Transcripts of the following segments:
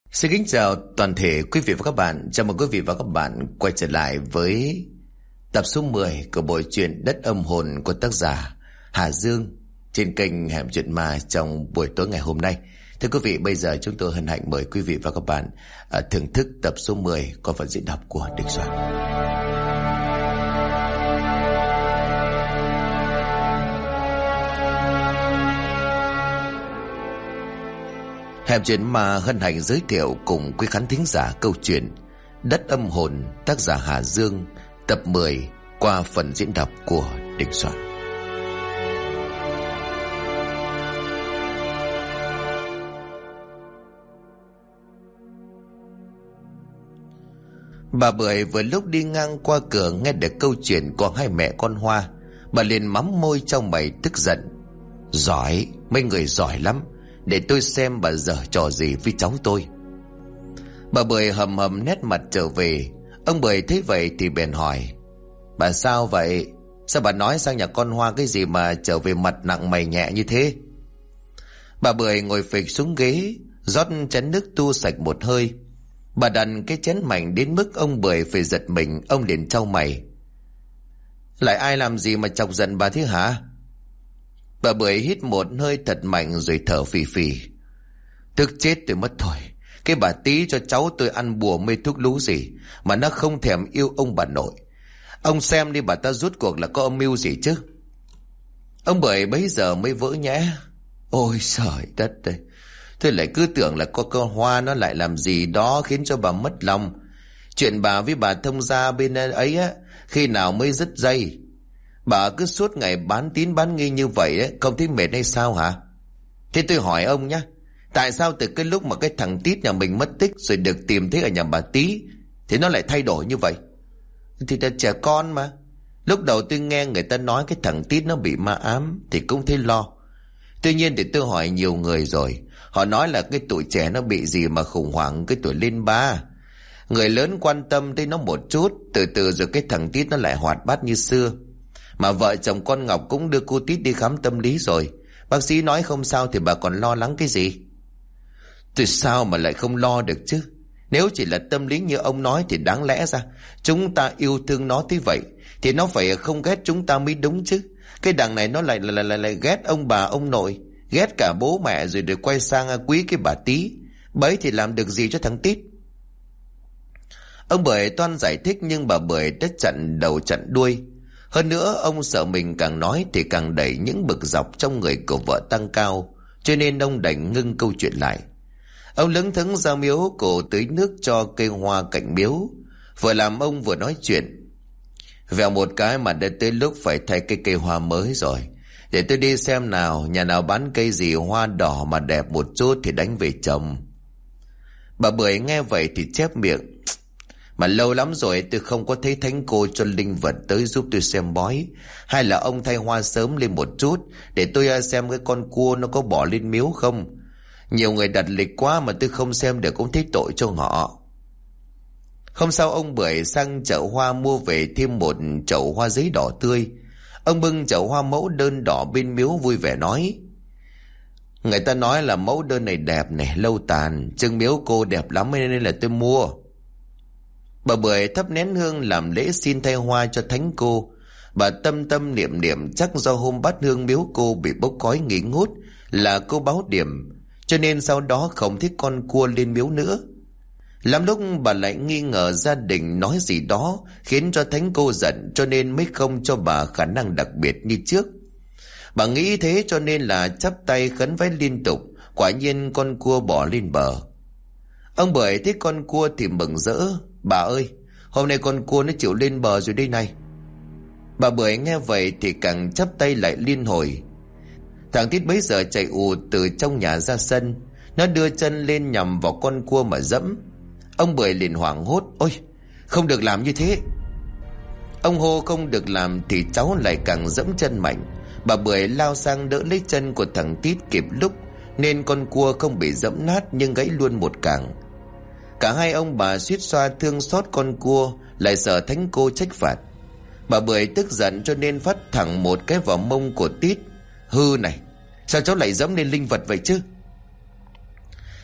Xin kính chào toàn thể quý vị và các bạn. Chào mừng quý vị và các bạn quay trở lại với tập số 10 của bộ truyện Đất Âm Hồn của tác giả Hà Dương trên kênh Hẻm Chuyện Ma trong buổi tối ngày hôm nay. Thưa quý vị, bây giờ chúng tôi hân hạnh mời quý vị và các bạn thưởng thức tập số 10 qua phần diễn đọc của Đình Soạn. Hẻm Chuyện Ma hân hạnh giới thiệu cùng quý khán thính giả câu chuyện Đất Âm Hồn tác giả Hà Dương tập 10 qua phần diễn đọc của Đình Soạn. Bà Bưởi vừa lúc đi ngang qua cửa nghe được câu chuyện của hai mẹ con Hoa, bà liền mắm môi trong mày tức giận. Giỏi, mấy người giỏi lắm. Để tôi xem bà giở trò gì với cháu tôi. Bà Bưởi hầm hầm nét mặt trở về. Ông Bưởi thấy vậy thì bèn hỏi: Bà sao vậy? Sao bà nói sang nhà con Hoa cái gì mà trở về mặt nặng mày nhẹ như thế? Bà Bưởi ngồi phịch xuống ghế, rót chén nước tu sạch một hơi. Bà đặt cái chén mạnh đến mức ông Bưởi phải giật mình. Ông liền trao mày: Lại ai làm gì mà chọc giận bà thế hả? Bà Bưởi hít một hơi thật mạnh rồi thở phì phì. Tức chết tôi mất thôi. Cái bà Tí cho cháu tôi ăn bùa mê thuốc lú gì mà nó không thèm yêu ông bà nội. Ông xem đi, bà ta rút cuộc là có âm mưu gì chứ? Ông Bưởi bấy giờ mới vỡ nhẽ. Ôi trời đất ơi, tôi lại cứ tưởng là có con Hoa nó lại làm gì đó khiến cho bà mất lòng. Chuyện bà với bà thông gia bên ấy á, khi nào mới dứt dây? Bà cứ suốt ngày bán tín bán nghi như vậy ấy, không thấy mệt hay sao hả? Thế tôi hỏi ông nhé, tại sao từ cái lúc mà cái thằng Tít nhà mình mất tích rồi được tìm thấy ở nhà bà Tí thì nó lại thay đổi như vậy? Thì là trẻ con mà. Lúc đầu tôi nghe người ta nói cái thằng Tít nó bị ma ám thì cũng thấy lo. Tuy nhiên thì tôi hỏi nhiều người rồi, họ nói là cái tuổi trẻ nó bị gì mà khủng hoảng cái tuổi lên ba. Người lớn quan tâm tới nó một chút, từ từ rồi cái thằng Tít nó lại hoạt bát như xưa. Mà vợ chồng con Ngọc cũng đưa cô Tít đi khám tâm lý rồi. Bác sĩ nói không sao thì bà còn lo lắng cái gì? Tôi sao mà lại không lo được chứ? Nếu chỉ là tâm lý như ông nói thì đáng lẽ ra chúng ta yêu thương nó thế vậy thì nó phải không ghét chúng ta mới đúng chứ. Cái đằng này nó lại ghét ông bà ông nội, ghét cả bố mẹ rồi được quay sang quý cái bà Tí. Bấy thì làm được gì cho thằng Tít? Ông Bưởi toan giải thích nhưng bà Bưởi đã chặn đầu chặn đuôi. Hơn nữa ông sợ mình càng nói thì càng đẩy những bực dọc trong người của vợ tăng cao, cho nên ông đành ngưng câu chuyện lại. Ông lững thững ra miếu cổ tưới nước cho cây hoa cạnh miếu, vừa làm ông vừa nói chuyện. Vèo một cái mà đã tới lúc phải thay cây hoa mới rồi. Để tôi đi xem nào, nhà nào bán cây gì hoa đỏ mà đẹp một chút thì đánh về trồng. Bà Bưởi nghe vậy thì chép miệng: Mà lâu lắm rồi tôi không có thấy thánh cô cho linh vật tới giúp tôi xem bói. Hay là ông thay hoa sớm lên một chút để tôi xem cái con cua nó có bỏ lên miếu không? Nhiều người đặt lịch quá mà tôi không xem được cũng thấy tội cho họ. Hôm sau ông Bưởi sang chợ hoa mua về thêm một chậu hoa giấy đỏ tươi. Ông bưng chậu hoa mẫu đơn đỏ bên miếu vui vẻ nói: Người ta nói là mẫu đơn này đẹp này, lâu tàn, trưng miếu cô đẹp lắm nên là tôi mua. Bà Bưởi thắp nén hương làm lễ xin thay hoa cho thánh cô. Bà tâm tâm niệm niệm chắc do hôm bát hương miếu cô bị bốc khói nghỉ ngút là cô báo điểm, cho nên sau đó không thích con cua lên miếu nữa. Lắm lúc bà lại nghi ngờ gia đình nói gì đó khiến cho thánh cô giận, cho nên mới không cho bà khả năng đặc biệt như trước. Bà nghĩ thế cho nên là chắp tay khấn vái liên tục. Quả nhiên con cua bỏ lên bờ. Ông Bưởi thấy con cua thì mừng rỡ: Bà ơi, hôm nay con cua nó chịu lên bờ rồi đây này. Bà Bưởi nghe vậy thì càng chắp tay lại liên hồi. Thằng Tít bấy giờ chạy ù từ trong nhà ra sân. Nó đưa chân lên nhằm vào con cua mà dẫm. Ông Bưởi liền hoảng hốt: Ôi, không được làm như thế. Ông hô không được làm thì cháu lại càng dẫm chân mạnh. Bà Bưởi lao sang đỡ lấy chân của thằng Tít kịp lúc, nên con cua không bị dẫm nát nhưng gãy luôn một cẳng. Cả hai ông bà suýt xoa thương xót con cua, lại sợ thánh cô trách phạt. Bà Bưởi tức giận cho nên phát thẳng một cái vào mông của Tít: Hư này, sao cháu lại dẫm lên linh vật vậy chứ?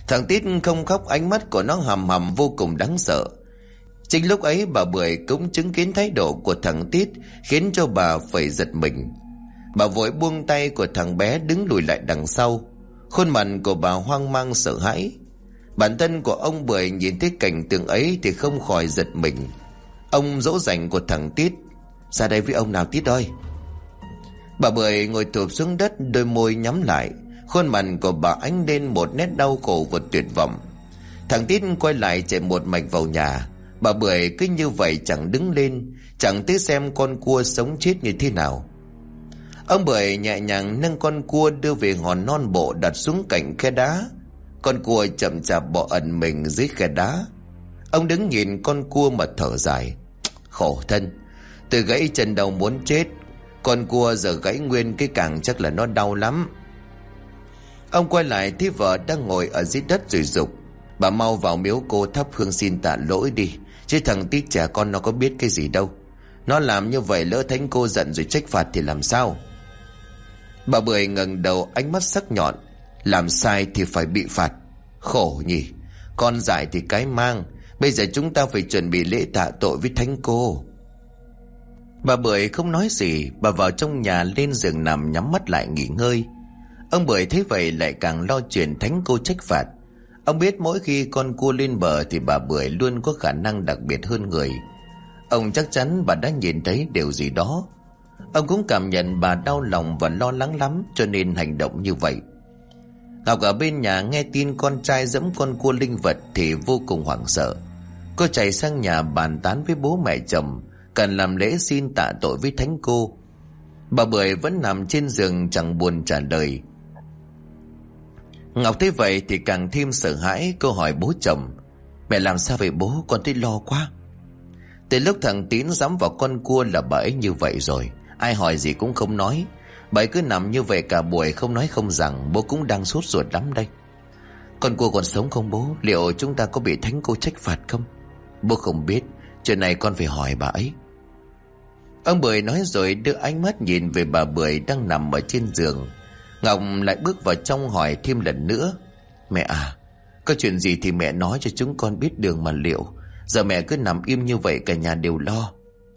Thằng Tít không khóc, ánh mắt của nó hầm hầm vô cùng đáng sợ. Chính lúc ấy bà Bưởi cũng chứng kiến thái độ của thằng Tít, khiến cho bà phải giật mình. Bà vội buông tay của thằng bé, đứng lùi lại đằng sau. Khuôn mặt của bà hoang mang sợ hãi. Bản thân của ông Bưởi nhìn thấy cảnh tượng ấy thì không khỏi giật mình. Ông dỗ dành của thằng Tít: "Ra đây với ông nào Tít ơi." Bà Bưởi ngồi thụp xuống đất, đôi môi nhắm lại. Khuôn mặt của bà ánh lên một nét đau khổ và tuyệt vọng. Thằng Tít quay lại chạy một mạch vào nhà. Bà Bưởi cứ như vậy chẳng đứng lên, chẳng tới xem con cua sống chết như thế nào. Ông Bưởi nhẹ nhàng nâng con cua đưa về hòn non bộ, đặt xuống cạnh khe đá. Con cua chậm chạp bò ẩn mình dưới khe đá. Ông đứng nhìn con cua mà thở dài: "Khổ thân, từ gãy chân đầu muốn chết, con cua giờ gãy nguyên cái càng chắc là nó đau lắm." Ông quay lại thấy vợ đang ngồi ở dưới đất rồi dục: "Bà mau vào miếu cô thắp hương xin tạ lỗi đi, chứ thằng Tít trẻ con nó có biết cái gì đâu. Nó làm như vậy lỡ thánh cô giận rồi trách phạt thì làm sao?" Bà Bưởi ngẩng đầu, ánh mắt sắc nhọn: "Làm sai thì phải bị phạt. Khổ nhỉ, con dại thì cái mang. Bây giờ chúng ta phải chuẩn bị lễ tạ tội với thánh cô." Bà Bưởi không nói gì. Bà vào trong nhà, lên giường nằm nhắm mắt lại nghỉ ngơi. Ông Bưởi thấy vậy lại càng lo chuyện thánh cô trách phạt. Ông biết mỗi khi con cua lên bờ thì bà Bưởi luôn có khả năng đặc biệt hơn người. Ông chắc chắn bà đã nhìn thấy điều gì đó. Ông cũng cảm nhận bà đau lòng và lo lắng lắm, cho nên hành động như vậy. Ngọc ở bên nhà nghe tin con trai giẫm con cua linh vật thì vô cùng hoảng sợ. Cô chạy sang nhà bàn tán với bố mẹ chồng, cần làm lễ xin tạ tội với thánh cô. Bà Bưởi vẫn nằm trên giường chẳng buồn trả lời. Ngọc thấy vậy thì càng thêm sợ hãi. Cô hỏi bố chồng: "Mẹ làm sao vậy bố, con thấy lo quá." Từ lúc thằng Tín dám vào con cua là bà ấy như vậy rồi. Ai hỏi gì cũng không nói. Bà ấy cứ nằm như vậy cả buổi, không nói không rằng. Bố cũng đang sốt ruột lắm đây. "Con cua còn sống không bố? Liệu chúng ta có bị thánh cô trách phạt không?" "Bố không biết, chuyện này con phải hỏi bà ấy." Ông Bưởi nói rồi đưa ánh mắt nhìn về bà Bưởi đang nằm ở trên giường. Ngọc lại bước vào trong hỏi thêm lần nữa: "Mẹ à, có chuyện gì thì mẹ nói cho chúng con biết đường mà liệu. Giờ mẹ cứ nằm im như vậy cả nhà đều lo."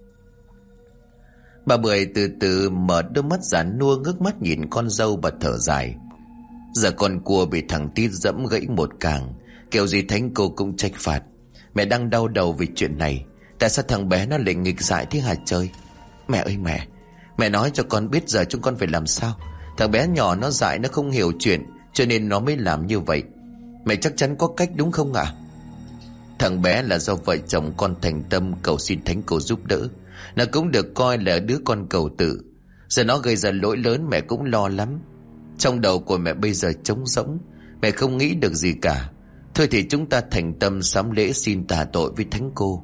Bà Bưởi từ từ mở đôi mắt già nua, ngước mắt nhìn con dâu, bà thở dài: "Giờ con cua bị thằng Tít dẫm gãy một càng, kiểu gì thánh cô cũng trách phạt. Mẹ đang đau đầu vì chuyện này. Tại sao thằng bé nó lại nghịch dại thế hả trời? Mẹ ơi mẹ nói cho con biết giờ chúng con phải làm sao. Thằng bé nhỏ nó dại, nó không hiểu chuyện, cho nên nó mới làm như vậy. Mẹ chắc chắn có cách đúng không ạ?" Thằng bé là do vợ chồng con thành tâm cầu xin thánh cô giúp đỡ. Nó cũng được coi là đứa con cầu tự. Giờ nó gây ra lỗi lớn, mẹ cũng lo lắm. Trong đầu của mẹ bây giờ trống rỗng, mẹ không nghĩ được gì cả. Thôi thì chúng ta thành tâm sắm lễ xin tạ tội với thánh cô."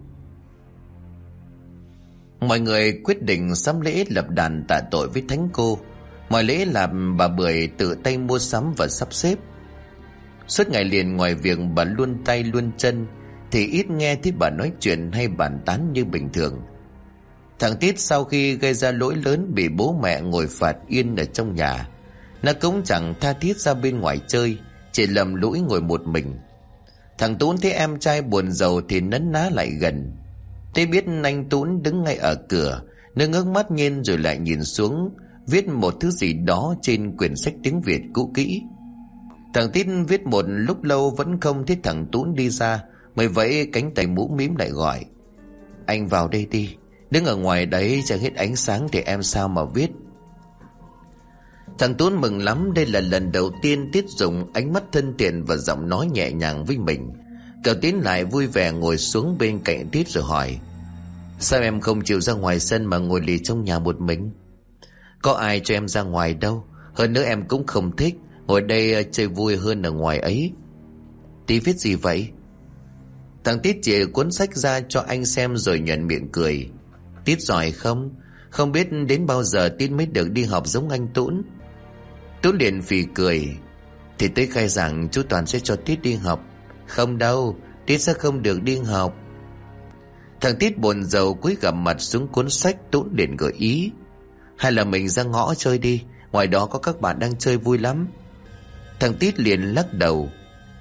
Mọi người quyết định sắm lễ lập đàn tạ tội với thánh cô. Mọi lễ làm bà Bưởi tự tay mua sắm và sắp xếp. Suốt ngày liền, ngoài việc bà luôn tay luôn chân, thì ít nghe thấy bà nói chuyện hay bàn tán như bình thường. Thằng Tít sau khi gây ra lỗi lớn bị bố mẹ ngồi phạt yên ở trong nhà, nó cũng chẳng tha thiết ra bên ngoài chơi, chỉ lầm lũi ngồi một mình. Thằng Tún thấy em trai buồn rầu thì nấn ná lại gần. Thế biết anh Tún đứng ngay ở cửa, nó ngước mắt nhìn rồi lại nhìn xuống, viết một thứ gì đó trên quyển sách tiếng Việt cũ kỹ. Thằng Tít viết một lúc lâu vẫn không thấy thằng Tún đi ra, mới vẫy cánh tay mũ mím lại gọi: "Anh vào đây đi, đứng ở ngoài đấy chẳng hết ánh sáng thì em sao mà viết." Thằng Tún mừng lắm, đây là lần đầu tiên Tít dùng ánh mắt thân thiện và giọng nói nhẹ nhàng với mình. Cậu Tín lại vui vẻ ngồi xuống bên cạnh Tít rồi hỏi: "Sao em không chịu ra ngoài sân mà ngồi lì trong nhà một mình?" "Có ai cho em ra ngoài đâu, hơn nữa em cũng không thích, ngồi đây chơi vui hơn ở ngoài ấy." "Tí viết gì vậy?" Thằng Tít chỉ cuốn sách ra cho anh xem rồi nhoẻn miệng cười: "Tít giỏi không? Không biết đến bao giờ Tít mới được đi học giống anh Tún." Tún liền phì cười: "Thì tới khai giảng chú Toàn sẽ cho Tít đi học." "Không đâu, Tít sẽ không được đi học." Thằng Tít buồn rầu cúi gằm mặt xuống cuốn sách. Tún liền gợi ý: "Hay là mình ra ngõ chơi đi, ngoài đó có các bạn đang chơi vui lắm." Thằng Tít liền lắc đầu: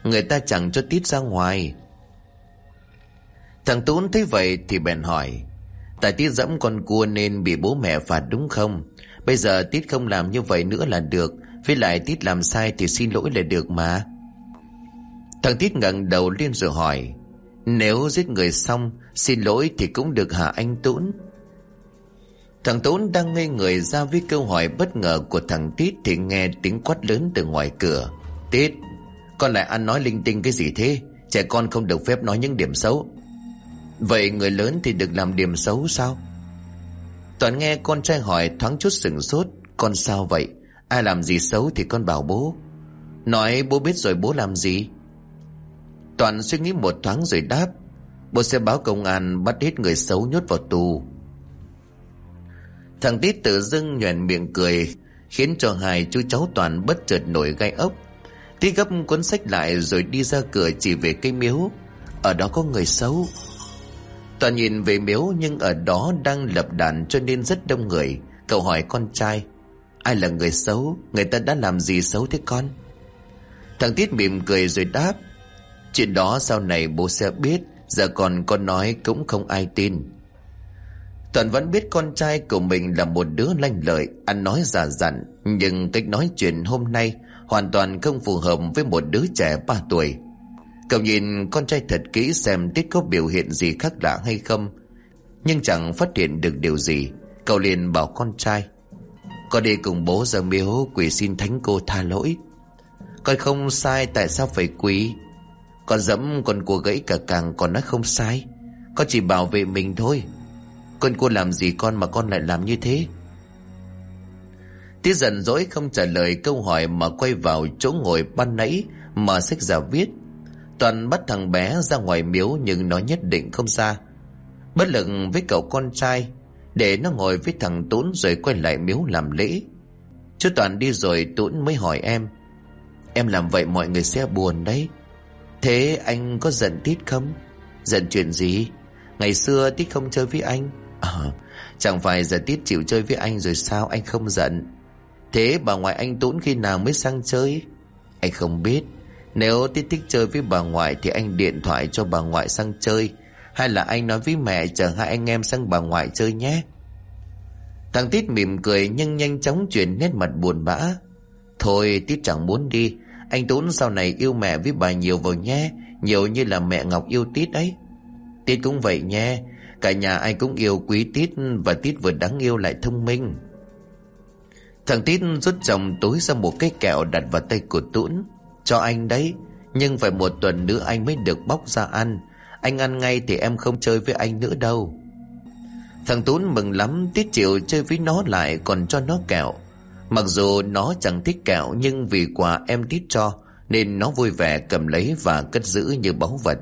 người ta chẳng cho Tít ra ngoài. Thằng Tún thấy vậy thì bèn hỏi: tại Tít dẫm con cua nên bị bố mẹ phạt đúng không? Bây giờ Tít không làm như vậy nữa là được. Với lại Tít làm sai thì xin lỗi là được mà. Thằng Tít ngẩng đầu lên rồi hỏi: nếu giết người xong xin lỗi thì cũng được hả anh Tún? Thằng Tún đang ngây người ra với câu hỏi bất ngờ của thằng Tít thì nghe tiếng quát lớn từ ngoài cửa: Tít, con lại ăn nói linh tinh cái gì thế? Trẻ con không được phép nói những điểm xấu. Vậy người lớn thì được làm điểm xấu sao? Toàn nghe con trai hỏi thoáng chút sửng sốt: con sao vậy? Ai làm gì xấu thì con bảo bố. Nói bố biết rồi bố làm gì? Toàn suy nghĩ một thoáng rồi đáp: bố sẽ báo công an bắt hết người xấu nhốt vào tù. Thằng Tít tự dưng nhoẻn miệng cười, khiến cho hai chú cháu Toàn bất chợt nổi gai ốc. Tít gấp cuốn sách lại rồi đi ra cửa chỉ về cây miếu: ở đó có người xấu. Toàn nhìn về miếu nhưng ở đó đang lập đàn cho nên rất đông người. Cậu hỏi con trai: ai là người xấu? Người ta đã làm gì xấu thế con? Thằng Tít mỉm cười rồi đáp: chuyện đó sau này bố sẽ biết. Giờ còn con nói cũng không ai tin. Toàn vẫn biết con trai của mình là một đứa lanh lợi, ăn nói già dặn, nhưng cách nói chuyện hôm nay hoàn toàn không phù hợp với một đứa trẻ 3 tuổi. Cậu nhìn con trai thật kỹ xem Tít có biểu hiện gì khác lạ hay không, nhưng chẳng phát hiện được điều gì. Cậu liền bảo con trai: con đi cùng bố ra miếu quỳ xin thánh cô tha lỗi. Con không sai, tại sao phải quỳ? Con dẫm con cua gãy cả càng, con nói không sai. Con chỉ bảo vệ mình thôi. Con cua làm gì con mà con lại làm như thế? Tít giận dỗi không trả lời câu hỏi mà quay vào chỗ ngồi ban nãy mà sách ra viết. Toàn bắt thằng bé ra ngoài miếu nhưng nó nhất định không ra. Bất lực với cậu con trai, để nó ngồi với thằng Tún rồi quay lại miếu làm lễ. Chú Toàn đi rồi Tún mới hỏi em: em làm vậy mọi người sẽ buồn đấy. Thế anh có giận Tít không? Giận chuyện gì? Ngày xưa Tít không chơi với anh. Chẳng phải giờ Tít chịu chơi với anh rồi sao anh không giận? Thế bà ngoại anh Tún khi nào mới sang chơi? Anh không biết. Nếu Tít thích chơi với bà ngoại thì anh điện thoại cho bà ngoại sang chơi, hay là anh nói với mẹ chở hai anh em sang bà ngoại chơi nhé. Thằng Tít mỉm cười nhưng nhanh chóng chuyển nét mặt buồn bã: thôi Tít chẳng muốn đi. Anh Tún sau này yêu mẹ với bà nhiều vào nhé, nhiều như là mẹ Ngọc yêu Tít ấy. Tít cũng vậy nhé. Cả nhà ai cũng yêu quý Tít, và Tít vừa đáng yêu lại thông minh. Thằng Tít rút trong túi ra một cái kẹo đặt vào tay của Tún: cho anh đấy, nhưng phải 1 tuần nữa anh mới được bóc ra ăn. Anh ăn ngay thì em không chơi với anh nữa đâu. Thằng Tún mừng lắm, Tít chịu chơi với nó lại còn cho nó kẹo. Mặc dù nó chẳng thích kẹo nhưng vì quà em Tít cho nên nó vui vẻ cầm lấy và cất giữ như báu vật.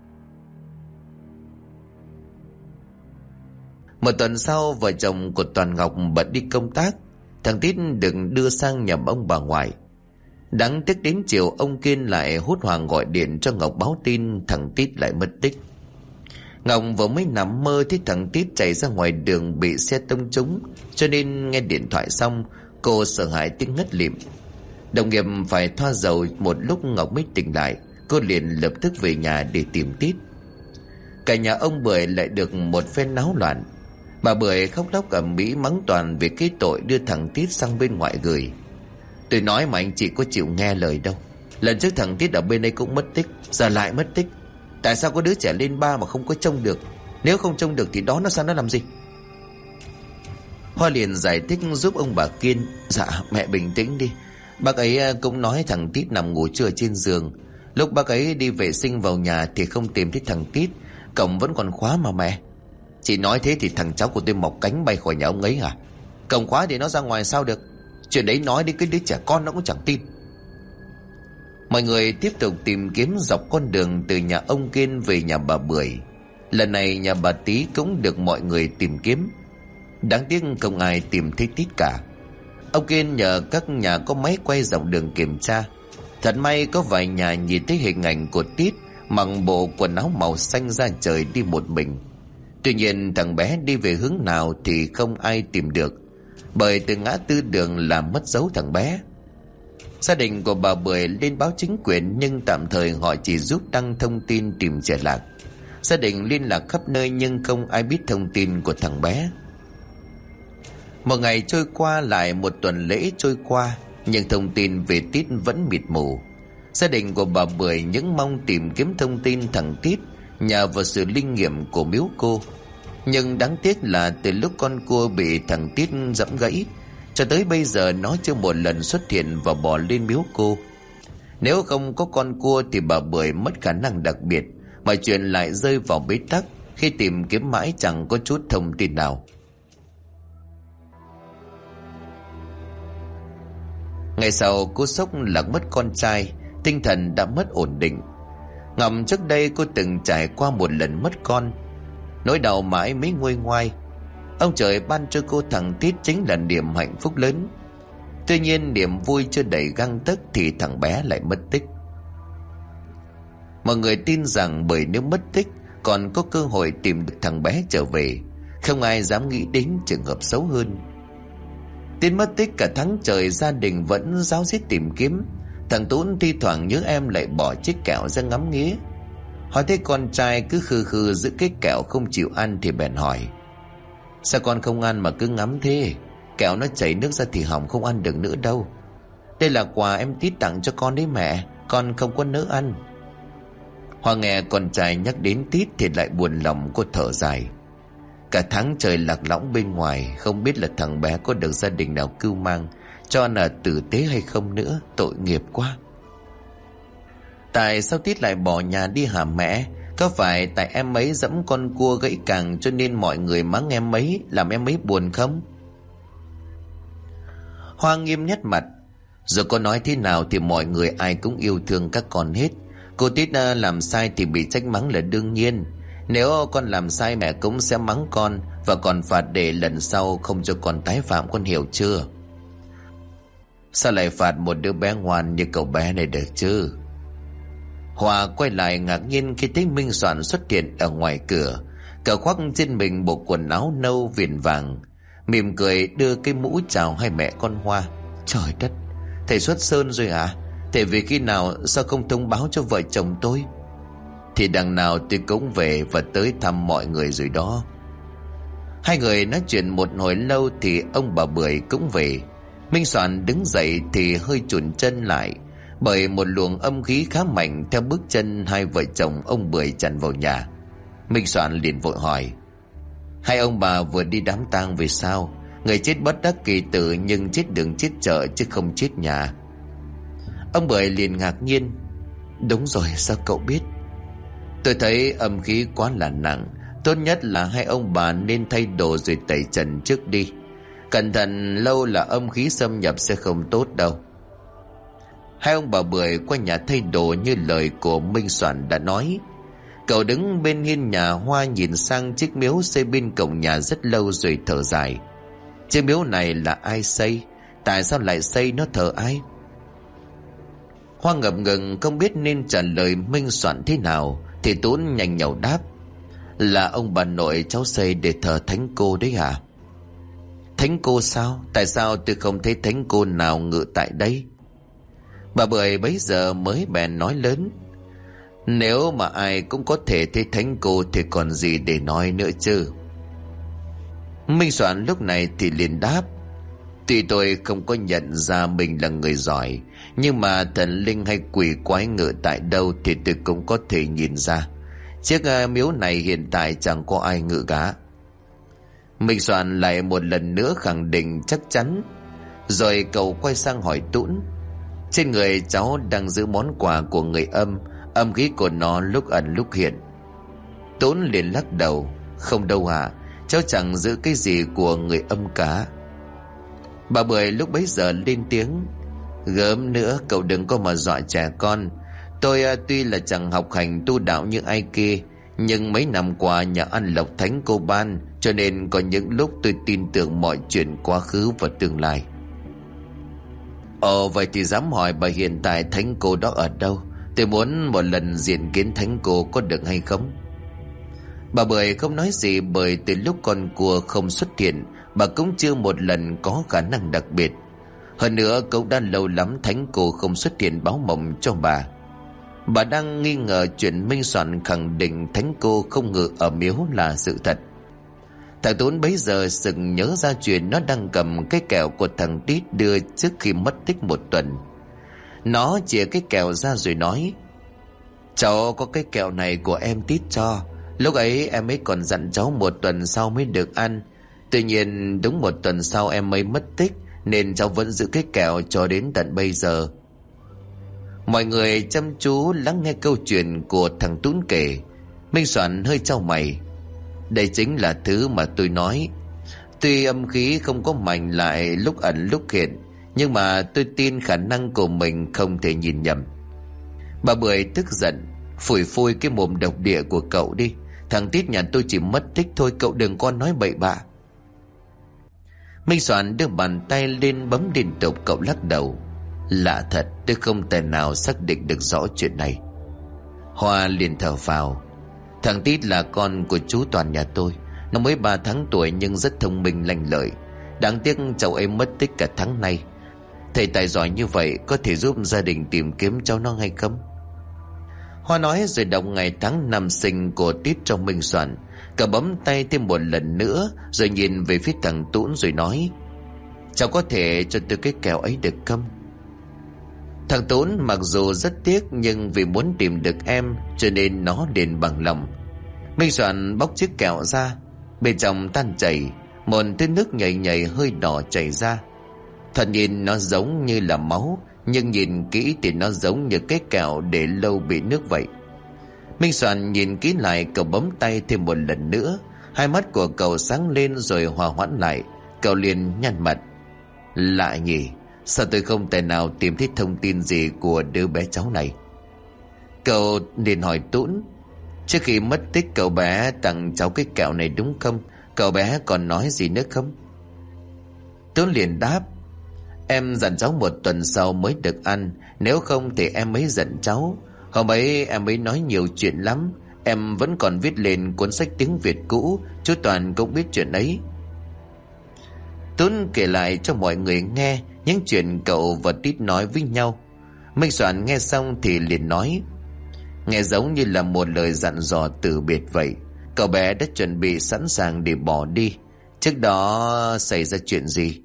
1 tuần sau, vợ chồng của Toàn Ngọc bận đi công tác. Thằng Tít được đưa sang nhà ông bà ngoại. Đáng tiếc đến chiều ông Kiên lại hốt hoảng gọi điện cho Ngọc báo tin thằng Tít lại mất tích. Ngọc vừa mới nằm mơ thấy thằng Tít chạy ra ngoài đường bị xe tông trúng, cho nên nghe điện thoại xong cô sợ hãi tiếng ngất lịm. Đồng nghiệp phải thoa dầu một lúc Ngọc mới tỉnh lại. Cô liền lập tức về nhà để tìm Tít. Cả nhà ông Bưởi lại được một phen náo loạn. Bà Bưởi khóc lóc ầm ĩ mắng Toàn vì cái tội đưa thằng Tít sang bên ngoại gửi. Tôi nói mà anh chị có chịu nghe lời đâu. Lần trước thằng Tít ở bên đây cũng mất tích, giờ lại mất tích. Tại sao có đứa trẻ lên 3 mà không có trông được? Nếu không trông được thì đó nó sang nó làm gì? Hoa liền giải thích giúp ông bà Kiên: dạ mẹ bình tĩnh đi. Bác ấy cũng nói thằng Tít nằm ngủ trưa trên giường. Lúc bác ấy đi vệ sinh vào nhà thì không tìm thấy thằng Tít. Cổng vẫn còn khóa mà mẹ. Chị nói thế thì thằng cháu của tôi mọc cánh bay khỏi nhà ông ấy hả? Cổng khóa thì nó ra ngoài sao được? Chuyện đấy nói đến cái đứa trẻ con nó cũng chẳng tin. Mọi người tiếp tục tìm kiếm dọc con đường từ nhà ông Kiên về nhà bà Bưởi. Lần này nhà bà Tí cũng được mọi người tìm kiếm. Đáng tiếc không ai tìm thấy Tít cả. Ông Kiên nhờ các nhà có máy quay dọc đường kiểm tra. Thật may có vài nhà nhìn thấy hình ảnh của Tít mặc bộ quần áo màu xanh ra trời đi một mình. Tuy nhiên thằng bé đi về hướng nào thì không ai tìm được, bởi từ ngã tư đường làm mất dấu thằng bé. Gia đình của bà Bưởi lên báo chính quyền, nhưng tạm thời họ chỉ giúp đăng thông tin tìm trẻ lạc. Gia đình liên lạc khắp nơi nhưng không ai biết thông tin của thằng bé. Một ngày trôi qua, lại một tuần lễ trôi qua, nhưng thông tin về Tít vẫn mịt mù. Gia đình của bà Bưởi những mong tìm kiếm thông tin thằng Tít nhờ vào sự linh nghiệm của miếu cô. Nhưng đáng tiếc là từ lúc con cua bị thằng Tít giẫm gãy cho tới bây giờ nó chưa một lần xuất hiện và bò lên miếu cô. Nếu không có con cua thì bà Bưởi mất khả năng đặc biệt, mọi chuyện lại rơi vào bế tắc khi tìm kiếm mãi chẳng có chút thông tin nào. Ngày sau cô sốc lạc mất con trai, tinh thần đã mất ổn định. Ngầm trước đây cô từng trải qua một lần mất con, nỗi đau mãi mới nguôi ngoai. Ông trời ban cho cô thằng Tít chính là niềm hạnh phúc lớn. Tuy nhiên niềm vui chưa đầy gang tấc thì thằng bé lại mất tích. Mọi người tin rằng bởi nếu mất tích còn có cơ hội tìm được thằng bé trở về, không ai dám nghĩ đến trường hợp xấu hơn. Tin mất tích cả tháng trời, gia đình vẫn ráo riết tìm kiếm. Thằng Tún thi thoảng nhớ em lại bỏ chiếc kẹo ra ngắm nghía. Hỏi thấy con trai cứ khư khư giữ cái kẹo không chịu ăn thì bèn hỏi: sao con không ăn mà cứ ngắm thế? Kẹo nó chảy nước ra thì hỏng, không ăn được nữa đâu. Đây là quà em Tít tặng cho con đấy mẹ, con không có nỡ ăn. Hoa nghe con trai nhắc đến Tít thì lại buồn lòng, cô thở dài. Cả tháng trời lạc lõng bên ngoài, không biết là thằng bé có được gia đình nào cưu mang cho là tử tế hay không nữa, tội nghiệp quá. Tại sao Tít lại bỏ nhà đi hả mẹ? Có phải tại em ấy giẫm con cua gãy càng cho nên mọi người mắng em ấy, làm em ấy buồn không? Hoa nghiêm nhất mặt: rồi có nói thế nào thì mọi người ai cũng yêu thương các con hết. Cô Tít làm sai thì bị trách mắng là đương nhiên. Nếu con làm sai mẹ cũng sẽ mắng con, và còn phạt để lần sau không cho con tái phạm, con hiểu chưa? Sao lại phạt một đứa bé ngoan như cậu bé này được chứ? Hòa quay lại ngạc nhiên khi thấy Minh Soạn xuất hiện ở ngoài cửa. Cậu khoác trên mình bộ quần áo nâu viền vàng, mỉm cười đưa cái mũ chào hai mẹ con Hoa. Trời đất, thầy xuất sơn rồi hả? Thầy về khi nào, sao không thông báo cho vợ chồng tôi? Thì đằng nào tôi cũng về và tới thăm mọi người rồi đó. Hai người nói chuyện một hồi lâu thì ông bà Bưởi cũng về. Minh Soạn đứng dậy thì hơi chùn chân lại, bởi một luồng âm khí khá mạnh theo bước chân hai vợ chồng ông Bưởi tràn vào nhà. Minh Soạn liền vội hỏi: hai ông bà vừa đi đám tang về sao? Người chết bất đắc kỳ tử, nhưng chết đường chết chợ chứ không chết nhà. Ông Bưởi liền ngạc nhiên: đúng rồi, sao cậu biết? Tôi thấy âm khí quá là nặng, tốt nhất là hai ông bà nên thay đồ rồi tẩy trần trước đi. Cẩn thận lâu là âm khí xâm nhập sẽ không tốt đâu. Hai ông bà Bưởi qua nhà thay đồ như lời của Minh Soạn đã nói. Cậu đứng bên hiên nhà Hoa nhìn sang chiếc miếu xây bên cổng nhà rất lâu rồi thở dài. Chiếc miếu này là ai xây? Tại sao lại xây, nó thờ ai? Hoa ngập ngừng không biết nên trả lời Minh Soạn thế nào, thì Tún nhanh nhảu đáp: là ông bà nội cháu xây để thờ thánh cô đấy hả? Thánh cô sao? Tại sao tôi không thấy thánh cô nào ngự tại đây? Bà Bưởi bấy giờ mới bèn nói lớn: nếu mà ai cũng có thể thấy thánh cô thì còn gì để nói nữa chứ? Minh Soạn lúc này thì liền đáp: tuy tôi không có nhận ra mình là người giỏi, nhưng mà thần linh hay quỷ quái ngự tại đâu thì tôi cũng có thể nhìn ra. Chiếc miếu này hiện tại chẳng có ai ngự cả. Minh Soạn lại một lần nữa khẳng định chắc chắn. Rồi cậu quay sang hỏi Tún: trên người cháu đang giữ món quà của người âm khí của nó lúc ẩn lúc hiện. Tún liền lắc đầu: không đâu ạ, cháu chẳng giữ cái gì của người âm cả. Bà Bưởi lúc bấy giờ lên tiếng: gớm nữa, cậu đừng có mà dọa trẻ con. Tôi tuy là chẳng học hành tu đạo như ai kia, nhưng mấy năm qua nhà ăn lộc thánh cô ban, cho nên có những lúc tôi tin tưởng mọi chuyện quá khứ và tương lai. Ồ, vậy thì dám hỏi bà hiện tại thánh cô đó ở đâu? Tôi muốn một lần diện kiến thánh cô, có được hay không? Bà Bưởi không nói gì, bởi từ lúc con cua không xuất hiện, bà cũng chưa một lần có khả năng đặc biệt. Hơn nữa cậu đã lâu lắm thánh cô không xuất hiện báo mộng cho bà. Bà đang nghi ngờ chuyện Minh Soạn khẳng định thánh cô không ngự ở miếu là sự thật. Thằng Tốn bấy giờ sực nhớ ra chuyện nó đang cầm cái kẹo của thằng Tít đưa trước khi mất tích một tuần. Nó chìa cái kẹo ra rồi nói: cháu có cái kẹo này của em Tít cho. Lúc ấy em ấy còn dặn cháu một tuần sau mới được ăn. Tuy nhiên đúng một tuần sau em ấy mất tích, nên cháu vẫn giữ cái kẹo cho đến tận bây giờ. Mọi người chăm chú lắng nghe câu chuyện của thằng Tún kể. Minh Soạn hơi chau mày. Đây chính là thứ mà tôi nói. Tuy âm khí không có mạnh lại lúc ẩn lúc hiện, nhưng mà tôi tin khả năng của mình không thể nhìn nhầm. Bà Bưởi tức giận: phủi phui cái mồm độc địa của cậu đi. Thằng Tít nhà tôi chỉ mất tích thôi, cậu đừng có nói bậy bạ. Minh Soạn đưa bàn tay lên bấm liên tục. Cậu lắc đầu: lạ thật, tôi không thể nào xác định được rõ chuyện này. Hoa liền thở phào: thằng Tít là con của chú Toàn nhà tôi. Nó mới 3 tháng tuổi nhưng rất thông minh lanh lợi. Đáng tiếc cháu ấy mất tích cả tháng nay. Thầy tài giỏi như vậy có thể giúp gia đình tìm kiếm cháu nó hay không? Hoa nói rồi đọc ngày tháng năm sinh của Tít cho Minh Soạn. Cậu bấm tay thêm một lần nữa rồi nhìn về phía thằng Tún rồi nói: cháu có thể cho tôi cái kẹo ấy được không? Thằng Tún mặc dù rất tiếc nhưng vì muốn tìm được em cho nên nó liền bằng lòng. Minh Soạn bóc chiếc kẹo ra. Bên trong tan chảy một thứ nước nhầy nhầy hơi đỏ chảy ra. Thật nhìn nó giống như là máu, nhưng nhìn kỹ thì nó giống như cái kẹo để lâu bị nước vậy. Minh Soạn nhìn kỹ lại. Cậu bấm tay thêm một lần nữa. Hai mắt của cậu sáng lên rồi hòa hoãn lại. Cậu liền nhăn mặt: lạ nhỉ, sao tôi không thể nào tìm thấy thông tin gì của đứa bé cháu này? Cậu liền hỏi Tún: trước khi mất tích cậu bé tặng cháu cái kẹo này đúng không? Cậu bé còn nói gì nữa không? Tún liền đáp: em dặn cháu một tuần sau mới được ăn, nếu không thì em ấy giận cháu. Hôm ấy em ấy nói nhiều chuyện lắm. Em vẫn còn viết lên cuốn sách tiếng Việt cũ. Chú Toàn cũng biết chuyện ấy. Tún kể lại cho mọi người nghe những chuyện cậu và Tít nói với nhau. Minh Soạn nghe xong thì liền nói: nghe giống như là một lời dặn dò từ biệt vậy. Cậu bé đã chuẩn bị sẵn sàng để bỏ đi. Trước đó xảy ra chuyện gì?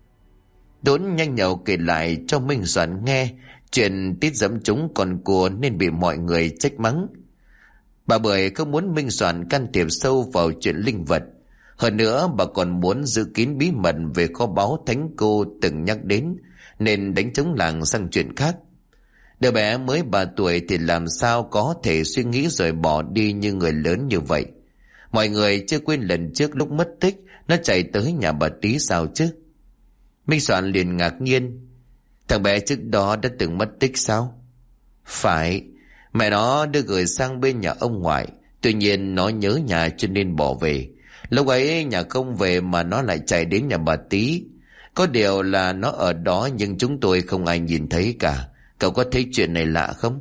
Tún nhanh nhậu kể lại cho Minh Soạn nghe chuyện Tít dẫm trúng con cua nên bị mọi người trách mắng. Bà Bưởi không muốn Minh Soạn can thiệp sâu vào chuyện linh vật. Hơn nữa bà còn muốn giữ kín bí mật về kho báu thánh cô từng nhắc đến, nên đánh trống làng sang chuyện khác. Đứa bé mới 3 tuổi thì làm sao có thể suy nghĩ rồi bỏ đi như người lớn như vậy. Mọi người chưa quên lần trước lúc mất tích nó chạy tới nhà bà Tí sao chứ? Minh Soạn liền ngạc nhiên: thằng bé trước đó đã từng mất tích sao? Phải, mẹ nó đưa gửi sang bên nhà ông ngoại. Tuy nhiên nó nhớ nhà cho nên bỏ về. Lúc ấy nhà không về mà nó lại chạy đến nhà bà Tí. Có điều là nó ở đó nhưng chúng tôi không ai nhìn thấy cả. Cậu có thấy chuyện này lạ không?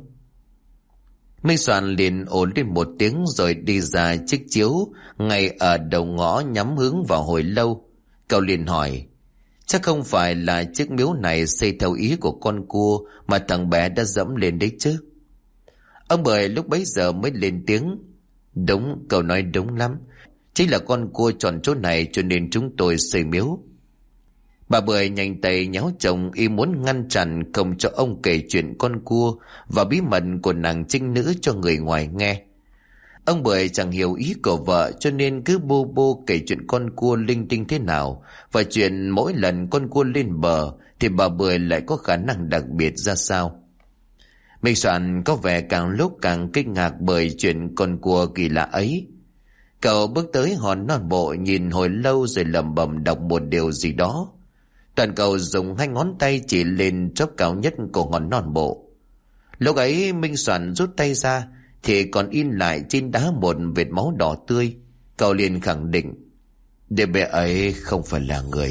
Minh Soạn liền ồn lên một tiếng rồi đi ra chiếc chiếu ngay ở đầu ngõ nhắm hướng vào hồi lâu. Cậu liền hỏi: chắc không phải là chiếc miếu này xây theo ý của con cua mà thằng bé đã dẫm lên đấy chứ? Ông Bưởi lúc bấy giờ mới lên tiếng: đúng, cậu nói đúng lắm. Chính là con cua chọn chỗ này cho nên chúng tôi xây miếu. Bà Bưởi nhanh tay nhéo chồng y muốn ngăn chặn không cho ông kể chuyện con cua và bí mật của nàng trinh nữ cho người ngoài nghe. Ông Bưởi chẳng hiểu ý của vợ cho nên cứ bô bô kể chuyện con cua linh tinh thế nào, và chuyện mỗi lần con cua lên bờ thì bà Bưởi lại có khả năng đặc biệt ra sao. Minh Soạn có vẻ càng lúc càng kinh ngạc bởi chuyện con cua kỳ lạ ấy. Cậu bước tới hòn non bộ nhìn hồi lâu rồi lẩm bẩm đọc một điều gì đó. Toàn cậu dùng 2 ngón tay chỉ lên chóp cao nhất của ngọn non bộ. Lúc ấy Minh Soạn rút tay ra thì còn in lại trên đá một vệt máu đỏ tươi. Cậu liền khẳng định: đứa bé ấy không phải là người.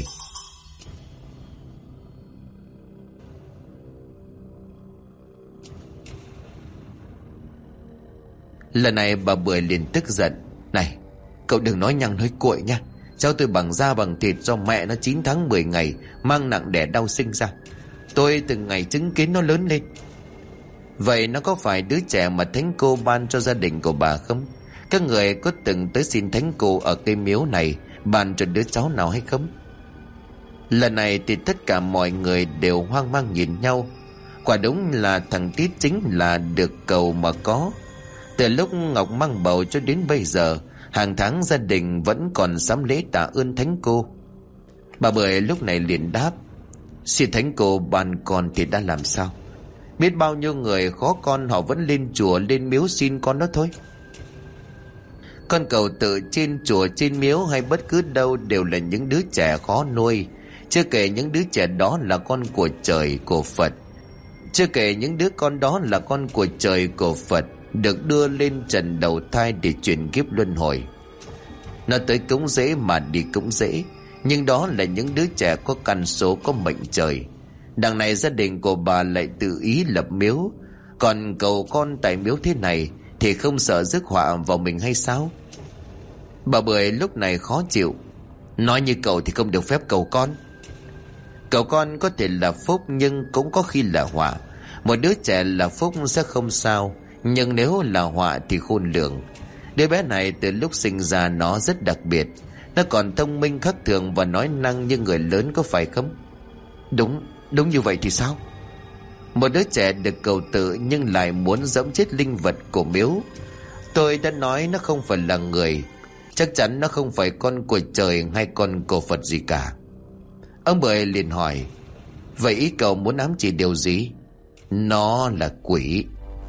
Lần này bà Bưởi liền tức giận: này, cậu đừng nói nhăng nói cuội nha. Cháu tôi bằng da bằng thịt do mẹ nó 9 tháng 10 ngày mang nặng đẻ đau sinh ra. Tôi từng ngày chứng kiến nó lớn lên. Vậy nó có phải đứa trẻ mà thánh cô ban cho gia đình của bà không? Các người có từng tới xin thánh cô ở cây miếu này ban cho đứa cháu nào hay không? Lần này thì tất cả mọi người đều hoang mang nhìn nhau. Quả đúng là thằng Tít chính là được cầu mà có. Từ lúc Ngọc mang bầu cho đến bây giờ, hàng tháng gia đình vẫn còn sắm lễ tạ ơn thánh cô. Bà Bưởi lúc này liền đáp: xin thánh cô ban con thì đã làm sao? Biết bao nhiêu người khó con họ vẫn lên chùa lên miếu xin con đó thôi. Con cầu tự trên chùa trên miếu hay bất cứ đâu đều là những đứa trẻ khó nuôi. Chưa kể những đứa trẻ đó là con của trời của Phật. Chưa kể những đứa con đó là con của trời của Phật, được đưa lên trần đầu thai để chuyển kiếp luân hồi. Nó tới cũng dễ mà đi cũng dễ, nhưng đó là những đứa trẻ có căn số có mệnh trời. Đằng này gia đình của bà lại tự ý lập miếu, còn cầu con tại miếu thế này thì không sợ rước họa vào mình hay sao? Bà Bưởi lúc này khó chịu: nói như cậu thì không được phép cầu con. Cầu con có thể là phúc nhưng cũng có khi là họa. Một đứa trẻ là phúc sẽ không sao, nhưng nếu là họa thì khôn lường. Đứa bé này từ lúc sinh ra nó rất đặc biệt. Nó còn thông minh khác thường và nói năng như người lớn, có phải không? Đúng như vậy thì sao? Một đứa trẻ được cầu tự nhưng lại muốn giẫm chết linh vật của miếu. Tôi đã nói nó không phải là người. Chắc chắn nó không phải con của trời hay con của Phật gì cả. Ông Bưởi liền hỏi: vậy ý cậu muốn ám chỉ điều gì? Nó là quỷ.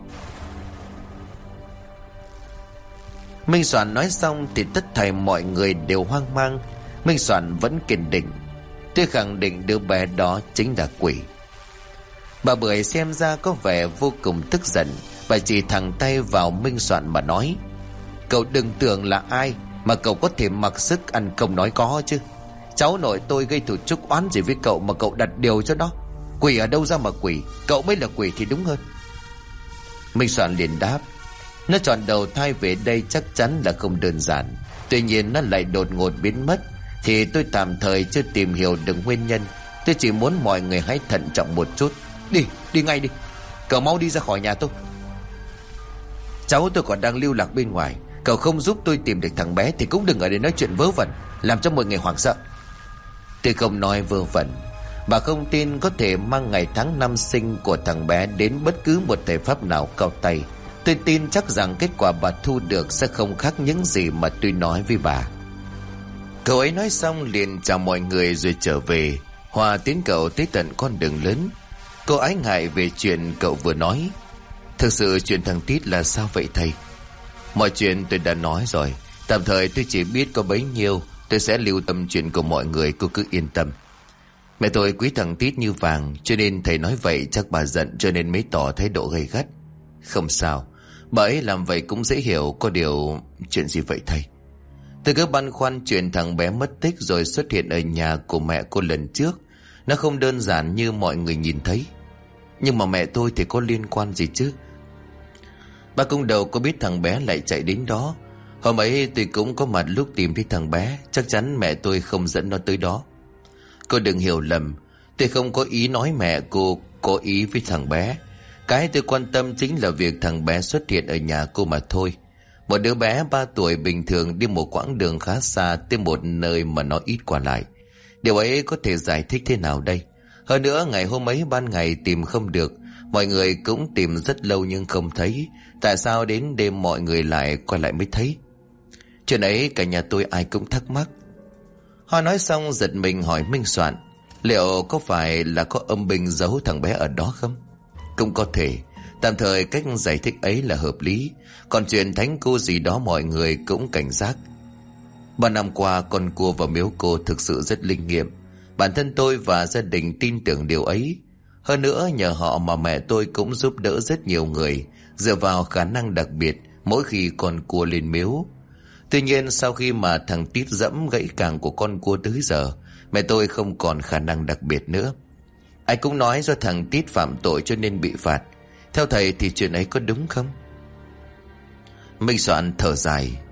Minh Soạn nói xong thì tất thảy mọi người đều hoang mang. Minh Soạn vẫn kiên định: tôi khẳng định đứa bé đó chính là quỷ. Bà Bưởi xem ra có vẻ vô cùng tức giận. Bà chỉ thẳng tay vào Minh Soạn mà nói: cậu đừng tưởng là ai mà cậu có thể mặc sức ăn không nói có chứ. Cháu nội tôi gây thù chuốc oán gì với cậu mà cậu đặt điều cho nó? Quỷ ở đâu ra mà quỷ? Cậu mới là quỷ thì đúng hơn. Minh Soạn liền đáp: nó chọn đầu thai về đây chắc chắn là không đơn giản. Tuy nhiên nó lại đột ngột biến mất thì tôi tạm thời chưa tìm hiểu được nguyên nhân. Tôi chỉ muốn mọi người hãy thận trọng một chút. Đi ngay đi. Cậu mau đi ra khỏi nhà tôi. Cháu tôi còn đang lưu lạc bên ngoài. Cậu không giúp tôi tìm được thằng bé thì cũng đừng ở đây nói chuyện vớ vẩn, làm cho mọi người hoảng sợ. Tôi không nói vớ vẩn. Bà không tin có thể mang ngày tháng năm sinh của thằng bé đến bất cứ một thể pháp nào cao tay. Tôi tin chắc rằng kết quả bà thu được sẽ không khác những gì mà tôi nói với bà. Cậu ấy nói xong liền chào mọi người rồi trở về. Hòa tiến cậu tới tận con đường lớn. Cô ái ngại về chuyện cậu vừa nói. Thực sự chuyện thằng Tít là sao vậy thầy? Mọi chuyện tôi đã nói rồi. Tạm thời tôi chỉ biết có bấy nhiêu. Tôi sẽ lưu tâm chuyện của mọi người, cô cứ yên tâm. Mẹ tôi quý thằng Tít như vàng, cho nên thầy nói vậy chắc bà giận cho nên mới tỏ thái độ gay gắt. Không sao, bà ấy làm vậy cũng dễ hiểu. Có điều chuyện gì vậy thầy? Tôi cứ băn khoăn chuyện thằng bé mất tích rồi xuất hiện ở nhà của mẹ cô lần trước. Nó không đơn giản như mọi người nhìn thấy. Nhưng mà mẹ tôi thì có liên quan gì chứ? Bà cũng đâu có biết thằng bé lại chạy đến đó. Hôm ấy tôi cũng có mặt lúc tìm thấy thằng bé. Chắc chắn mẹ tôi không dẫn nó tới đó. Cô đừng hiểu lầm. Tôi không có ý nói mẹ cô có ý với thằng bé. Cái tôi quan tâm chính là việc thằng bé xuất hiện ở nhà cô mà thôi. Một đứa bé 3 tuổi bình thường đi một quãng đường khá xa tới một nơi mà nó ít qua lại. Điều ấy có thể giải thích thế nào đây? Hơn nữa ngày hôm ấy ban ngày tìm không được. Mọi người cũng tìm rất lâu nhưng không thấy. Tại sao đến đêm mọi người lại quay lại mới thấy? Chuyện ấy cả nhà tôi ai cũng thắc mắc. Họ nói xong giật mình hỏi Minh Soạn: liệu có phải là có âm binh giấu thằng bé ở đó không? Cũng có thể. Tạm thời cách giải thích ấy là hợp lý. Còn chuyện thánh cô gì đó mọi người cũng cảnh giác. 3 năm qua con cua và miếu cô thực sự rất linh nghiệm. Bản thân tôi và gia đình tin tưởng điều ấy. Hơn nữa nhờ họ mà mẹ tôi cũng giúp đỡ rất nhiều người, dựa vào khả năng đặc biệt mỗi khi con cua lên miếu. Tuy nhiên sau khi mà thằng Tít dẫm gãy càng của con cua tới giờ, mẹ tôi không còn khả năng đặc biệt nữa. Ai cũng nói do thằng Tít phạm tội cho nên bị phạt. Theo thầy thì chuyện ấy có đúng không? Minh Soạn thở dài: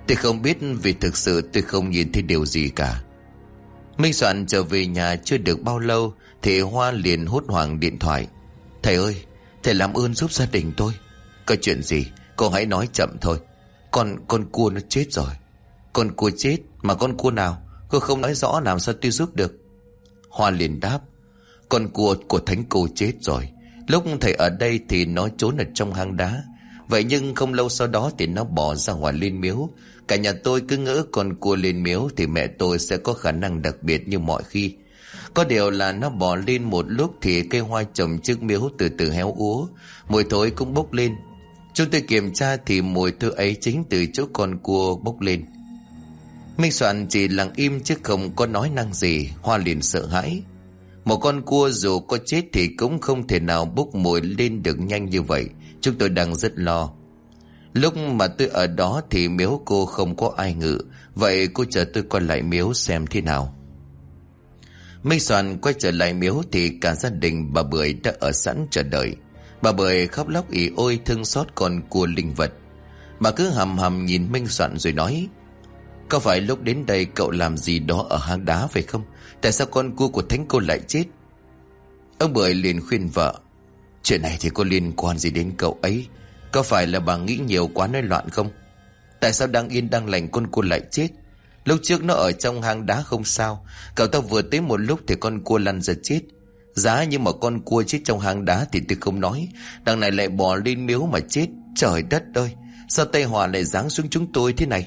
Tôi không biết vì thực sự tôi không nhìn thấy điều gì cả. Minh Soạn trở về nhà chưa được bao lâu thì Hoa liền hốt hoảng điện thoại. Thầy ơi, thầy làm ơn giúp gia đình tôi. Có chuyện gì cô hãy nói chậm thôi. Con cua nó chết rồi. Con cua chết? Mà con cua nào? Cô không nói rõ làm sao tôi giúp được. Hoa liền đáp. Con cua của thánh cô chết rồi. Lúc thầy ở đây thì nó trốn ở trong hang đá. Vậy nhưng không lâu sau đó thì nó bỏ ra ngoài lên miếu. Cả nhà tôi cứ ngỡ con cua lên miếu thì mẹ tôi sẽ có khả năng đặc biệt như mọi khi. Có điều là nó bò lên một lúc thì cây hoa trồng trước miếu từ từ héo úa, mùi thối cũng bốc lên. Chúng tôi kiểm tra thì mùi thối ấy chính từ chỗ con cua bốc lên. Minh Soạn chỉ lặng im chứ không có nói năng gì. Hoa liền sợ hãi. Một con cua dù có chết thì cũng không thể nào bốc mùi lên được nhanh như vậy. Chúng tôi đang rất lo. Lúc mà tôi ở đó thì miếu cô không có ai ngự. Vậy cô chờ tôi quay lại miếu xem thế nào. Minh Soạn quay trở lại miếu thì cả gia đình bà Bưởi đã ở sẵn chờ đợi. Bà Bưởi khóc lóc ỉ ôi thương xót con cua linh vật. Bà cứ hầm hầm nhìn Minh Soạn rồi nói: Có phải lúc đến đây cậu làm gì đó ở hang đá phải không? Tại sao con cua của thánh cô lại chết? Ông Bưởi liền khuyên vợ: Chuyện này thì có liên quan gì đến cậu ấy? Có phải là bà nghĩ nhiều quá nói loạn không? Tại sao đang yên đang lành con cua lại chết? Lúc trước nó ở trong hang đá không sao. Cậu ta vừa tới một lúc thì con cua lăn ra chết. Giá như mà con cua chết trong hang đá thì tôi không nói. Đằng này lại bò lên miếu mà chết. Trời đất ơi, sao tai họa lại giáng xuống chúng tôi thế này?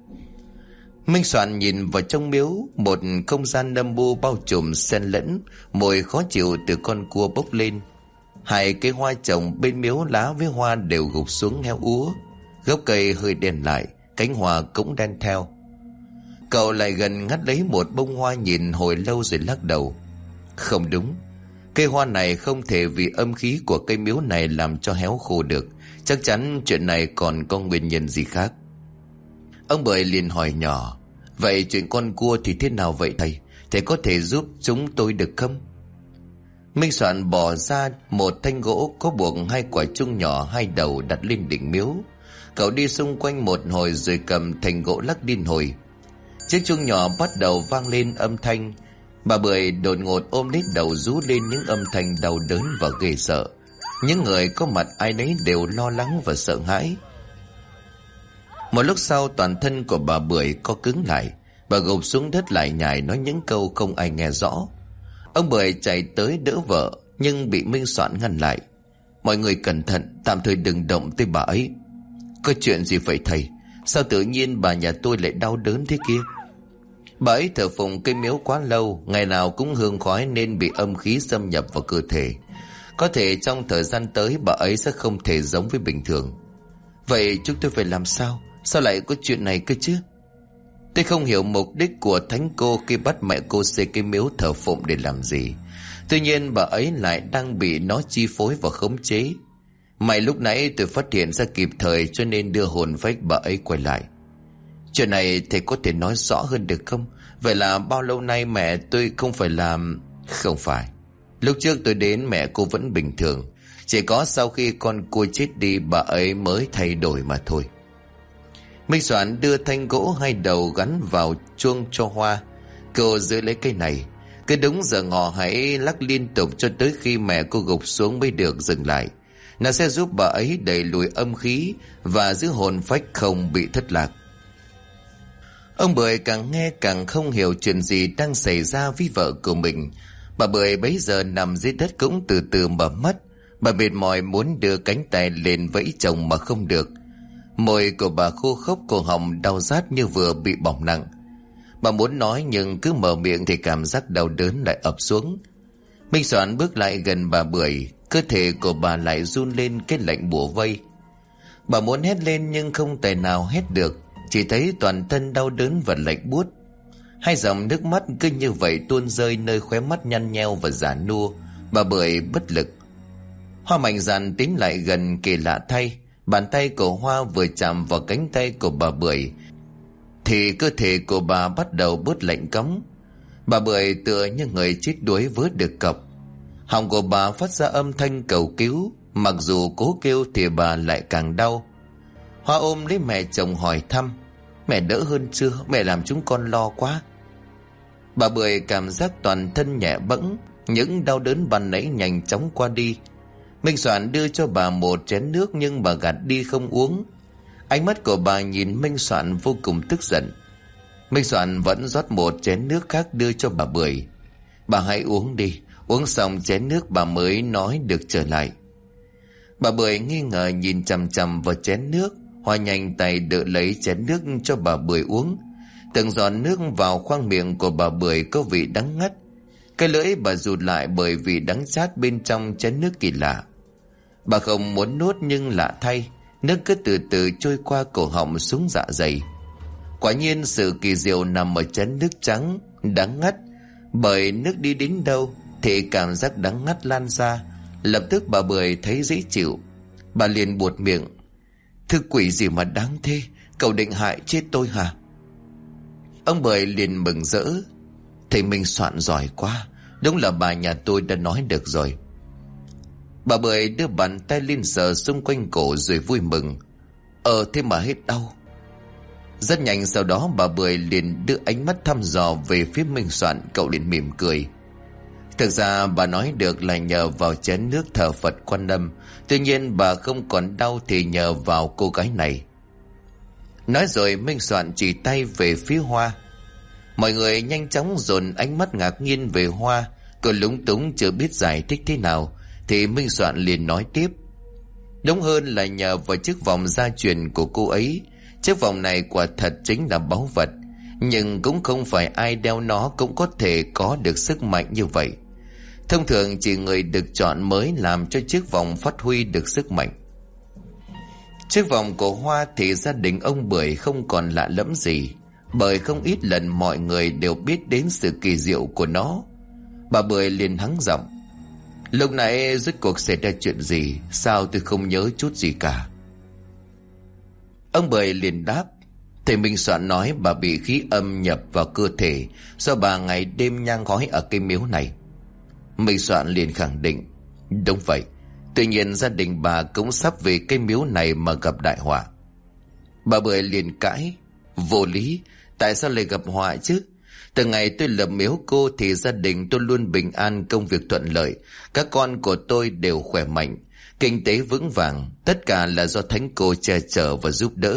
Minh Soạn nhìn vào trong miếu. Một không gian âm u bao trùm xen lẫn. Mùi khó chịu từ con cua bốc lên. Hai cây hoa trồng bên miếu lá với hoa đều gục xuống héo úa. Gốc cây hơi đen lại, cánh hoa cũng đen theo. Cậu lại gần ngắt lấy một bông hoa nhìn hồi lâu rồi lắc đầu. Không đúng, cây hoa này không thể vì âm khí của cây miếu này làm cho héo khô được. Chắc chắn chuyện này còn có nguyên nhân gì khác. Ông Bưởi liền hỏi nhỏ: Vậy chuyện con cua thì thế nào vậy thầy? Thầy có thể giúp chúng tôi được không? Minh Soạn bỏ ra một thanh gỗ có buộc hai quả chuông nhỏ hai đầu đặt lên đỉnh miếu. Cậu đi xung quanh một hồi rồi cầm thanh gỗ lắc liên hồi. Chiếc chuông nhỏ bắt đầu vang lên âm thanh. Bà Bưởi đột ngột ôm lấy đầu rú lên những âm thanh đau đớn và ghê sợ. Những người có mặt ai nấy đều lo lắng và sợ hãi. Một lúc sau toàn thân của bà Bưởi co cứng lại. Bà gục xuống đất lại nhải nói những câu không ai nghe rõ. Ông Bưởi chạy tới đỡ vợ nhưng bị Minh Soạn ngăn lại. Mọi người cẩn thận, tạm thời đừng động tới bà ấy. Có chuyện gì vậy thầy? Sao tự nhiên bà nhà tôi lại đau đớn thế kia? Bà ấy thờ phụng cây miếu quá lâu, ngày nào cũng hương khói nên bị âm khí xâm nhập vào cơ thể. Có thể trong thời gian tới bà ấy sẽ không thể giống với bình thường. Vậy chúng tôi phải làm sao? Sao lại có chuyện này cơ chứ? Tôi không hiểu mục đích của thánh cô khi bắt mẹ cô xây cây miếu thờ phụng để làm gì. Tuy nhiên bà ấy lại đang bị nó chi phối và khống chế. May lúc nãy tôi phát hiện ra kịp thời cho nên đưa hồn phách bà ấy quay lại. Chuyện này thầy có thể nói rõ hơn được không? Vậy là bao lâu nay mẹ tôi không phải làm... Không phải. Lúc trước tôi đến mẹ cô vẫn bình thường. Chỉ có sau khi con cua chết đi bà ấy mới thay đổi mà thôi. Minh Soạn đưa thanh gỗ hai đầu gắn vào chuông cho hoa. Cậu giữ lấy cây này. Cứ đúng giờ ngọ hãy lắc liên tục cho tới khi mẹ cô gục xuống mới được dừng lại. Nó sẽ giúp bà ấy đẩy lùi âm khí và giữ hồn phách không bị thất lạc. Ông Bưởi càng nghe càng không hiểu chuyện gì đang xảy ra với vợ của mình. Bà Bưởi bấy giờ nằm dưới đất cũng từ từ mở mắt. Bà mệt mỏi muốn đưa cánh tay lên vẫy chồng mà không được. Môi của bà khô khốc, cổ họng đau rát như vừa bị bỏng nặng. Bà muốn nói nhưng cứ mở miệng thì cảm giác đau đớn lại ập xuống. Minh Soạn bước lại gần bà Bưởi. Cơ thể của bà lại run lên cái lạnh bủa vây. Bà muốn hét lên nhưng không tài nào hét được. Chỉ thấy toàn thân đau đớn và lạnh buốt. Hai dòng nước mắt cứ như vậy tuôn rơi nơi khóe mắt nhăn nheo và già nua. Bà Bưởi bất lực. Hoa mạnh dạn tiến lại gần, kỳ lạ thay. Bàn tay của Hoa vừa chạm vào cánh tay của bà Bưởi thì cơ thể của bà bắt đầu bớt lạnh cóng. Bà Bưởi tựa như người chết đuối vớt được cọc. Họng của bà phát ra âm thanh cầu cứu. Mặc dù cố kêu thì bà lại càng đau. Hoa ôm lấy mẹ chồng hỏi thăm: Mẹ đỡ hơn chưa? Mẹ làm chúng con lo quá. Bà Bưởi cảm giác toàn thân nhẹ bẫng, những đau đớn ban nãy nhanh chóng qua đi. Minh Soạn đưa cho bà một chén nước nhưng bà gạt đi không uống. Ánh mắt của bà nhìn Minh Soạn vô cùng tức giận. Minh Soạn vẫn rót một chén nước khác đưa cho bà Bưởi. Bà hãy uống đi, uống xong chén nước bà mới nói được trở lại. Bà Bưởi nghi ngờ nhìn chằm chằm vào chén nước. Hoa nhanh tay đỡ lấy chén nước cho bà Bưởi uống. Từng giọt nước vào khoang miệng của bà Bưởi có vị đắng ngắt. Cái lưỡi bà rụt lại bởi vì đắng chát bên trong chén nước kỳ lạ. Bà không muốn nuốt nhưng lạ thay, nước cứ từ từ trôi qua cổ họng xuống dạ dày. Quả nhiên sự kỳ diệu nằm ở chén nước trắng đắng ngắt. Bởi nước đi đến đâu thì cảm giác đắng ngắt lan ra. Lập tức bà Bưởi thấy dễ chịu. Bà liền buột miệng: "Thứ quỷ gì mà đáng thế, cậu định hại chết tôi hả?" Ông Bưởi liền mừng rỡ: "Thầy Minh Soạn giỏi quá, đúng là bà nhà tôi đã nói được rồi." Bà Bưởi đưa bàn tay lên sờ xung quanh cổ rồi vui mừng: Thế mà hết đau." Rất nhanh sau đó bà Bưởi liền đưa ánh mắt thăm dò về phía Minh Soạn. Cậu liền mỉm cười. Thực ra bà nói được là nhờ vào chén nước thờ Phật Quan Âm. Tuy nhiên bà không còn đau thì nhờ vào cô gái này. Nói rồi Minh Soạn chỉ tay về phía Hoa. Mọi người nhanh chóng dồn ánh mắt ngạc nhiên về Hoa. Cô lúng túng chưa biết giải thích thế nào thì Minh Soạn liền nói tiếp: "Đúng hơn là nhờ vào chiếc vòng gia truyền của cô ấy. Chiếc vòng này quả thật chính là báu vật, nhưng cũng không phải ai đeo nó cũng có thể có được sức mạnh như vậy. Thông thường chỉ người được chọn mới làm cho chiếc vòng phát huy được sức mạnh." Chiếc vòng của Hoa thì gia đình ông Bưởi không còn lạ lẫm gì, bởi không ít lần mọi người đều biết đến sự kỳ diệu của nó. Bà Bưởi liền hắng giọng: "Lúc nãy rốt cuộc xảy ra chuyện gì? Sao tôi không nhớ chút gì cả?" Ông Bưởi liền đáp: "Thầy Minh Soạn nói bà bị khí âm nhập vào cơ thể do bà ngày đêm nhang khói ở cây miếu này." Minh Soạn liền khẳng định: "Đúng vậy. Tuy nhiên gia đình bà cũng sắp về cây miếu này mà gặp đại họa." Bà Bưởi liền cãi: "Vô lý, tại sao lại gặp họa chứ? Từ ngày tôi lập miếu cô thì gia đình tôi luôn bình an, công việc thuận lợi, các con của tôi đều khỏe mạnh, kinh tế vững vàng, tất cả là do thánh cô che chở và giúp đỡ."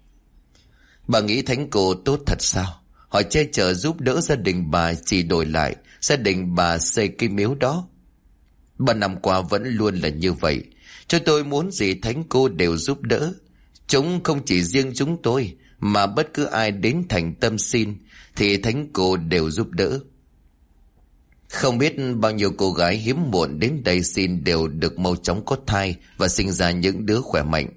"Bà nghĩ thánh cô tốt thật sao? Họ che chở giúp đỡ gia đình bà chỉ đổi lại gia đình bà xây cây miếu đó. 3 năm qua vẫn luôn là như vậy. Cho tôi muốn gì thánh cô đều giúp đỡ. Chúng không chỉ riêng chúng tôi, mà bất cứ ai đến thành tâm xin thì thánh cô đều giúp đỡ. Không biết bao nhiêu cô gái hiếm muộn đến đây xin đều được mau chóng có thai và sinh ra những đứa khỏe mạnh."